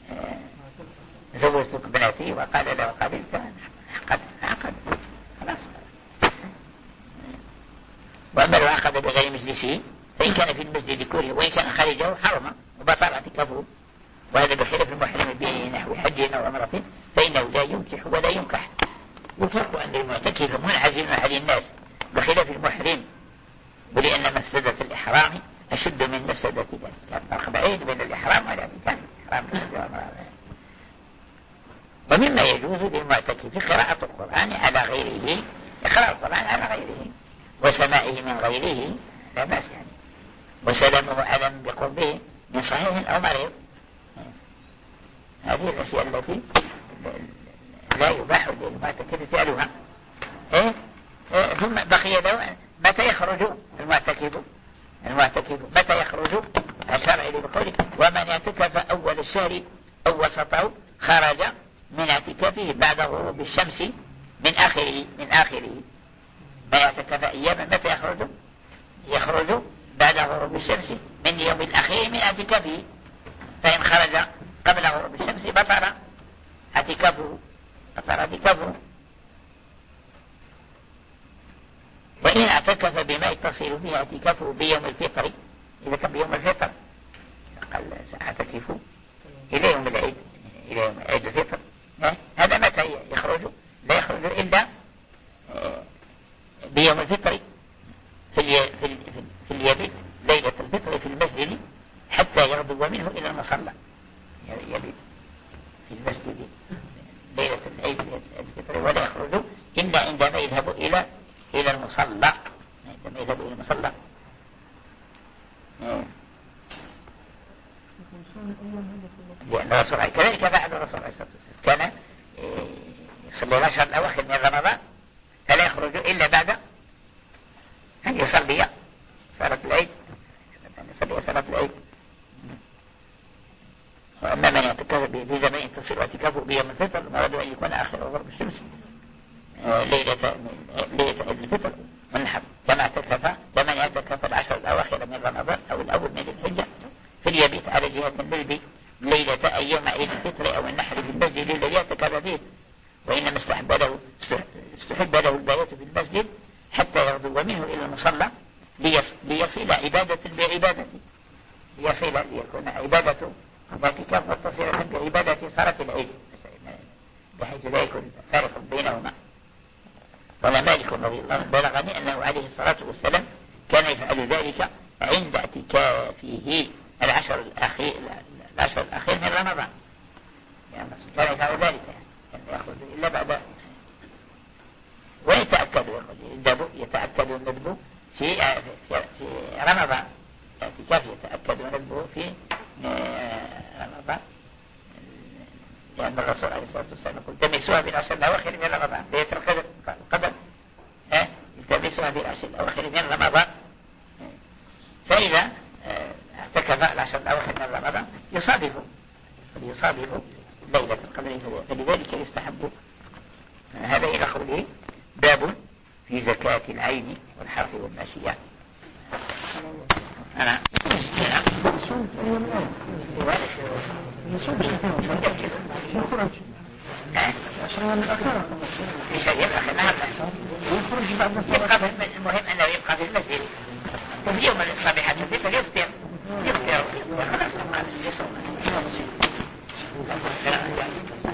زوجتك بناتي وقال له قبلت عقد عقد خلاص. وأما لو عقد بغير مجلسه فإن كان في المسجد كله وإن كان خارجه حرم وبطل اعتكافه، وهذا بخلاف المحرم بنحو حج أو عمرة فإنه لا ينكح ولا ينكح. يفرق أن المعتكف منعزل عن الناس بخلاف المحرم، ولأن مفسدة الإحرام أشد من مفسدة الاعتكاف، فرق بعيد بين الإحرام والاعتكاف. ومما يجوز للمعتكف قراءة القرآن على غيره، يقرأ القرآن على غيره وسماعه من غيره لا بأس يعني، وسلامه علم بقربه من صحيح أو مريض. هذه الأشياء التي لا يباح للمعتكف فعلها. إيه؟ إيه؟ ثم بقي له متى يخرج المعتكف المعتكف متى يخرج الشرع بقوله ومن اعتكف أول الشهر أو وسطه خرج من اعتكافه بعد غروب الشمس من آخره من آخره من اعتكف أياما متى يخرج؟ يخرج بعد غروب الشمس من يوم الأخير من اعتكافه، فإن خرج قبل غروب الشمس بطل اعتكافه بطل اعتكافه. وإن اعتكف بما يتصل به اعتكافه بيوم الفطر، إذا كان بيوم الفطر قال سأعتكف إلى يوم العيد إلى يوم عيد الفطر، هذا متى يخرج؟ لا يخرج إلا بيوم الفطر في في في اليبيت ليلة الفطر في المسجد حتى يغدو منه إلى المصلى، يبيت في المسجد ليلة العيد الفطر ولا يخرج إلا عندما يذهب إلى إلى المصلى، عندما يذهب إلى المصلى. لأن الرسول كذلك فعل الرسول عليه الصلاة والسلام، كان يصلي العشر الأواخر من رمضان فلا يخرج إلا بعد أن يصلي صلاة العيد، أن يصلي صلاة العيد. وأما من يعتكف في زمان تصل اعتكافه بيوم الفطر مراد أن يكون آخر غروب الشمس ليلة ليلة عيد الفطر والنحر، كما اعتكف كمن يعتكف العشر الأواخر من رمضان أو الأول من الحجة في اليبيت على جهة الليل ليلة أيام عيد الفطر أو النحر في المسجد الذي اعتكف فيه. وإنما استحب له استحب له البيات في المسجد حتى يغدو منه إلى المصلى ليصل عبادة بعبادة، ليصل ليكون عبادة الاعتكاف متصلة بعبادة صلاة العيد بحيث لا يكون فارق بينهما. ولا مالك رضي الله عنه بلغني أنه عليه الصلاة والسلام كان يفعل ذلك عند اعتكافه العشر الأخير العشر الأخير من رمضان، يعني كان يفعل ذلك كان يخرج إلا بعد. ويتأكد يتأكد الندب في في رمضان، اعتكاف يتأكد الندب في رمضان، لأن الرسول عليه الصلاة والسلام يقول تمسوها بالعشر الأواخر من رمضان ليلة القدر قبل ها تمسوها بالعشر الأواخر من رمضان. فإذا اعتكف العشر الأواخر من رمضان يصادف يصادف ليلة القدر، فلذلك يستحب هذا إلى قوله باب في زكاة العين والحرث والماشية. أنا يصوم شهرين يخرج عشرين من الأخير في شيء الأخير نعم ويخرج بعد يبقى في المسجد. المهم أنه يبقى في المسجد وفي يوم الصبيحة الفطر يفطر يفطر خلاص ما يصوم.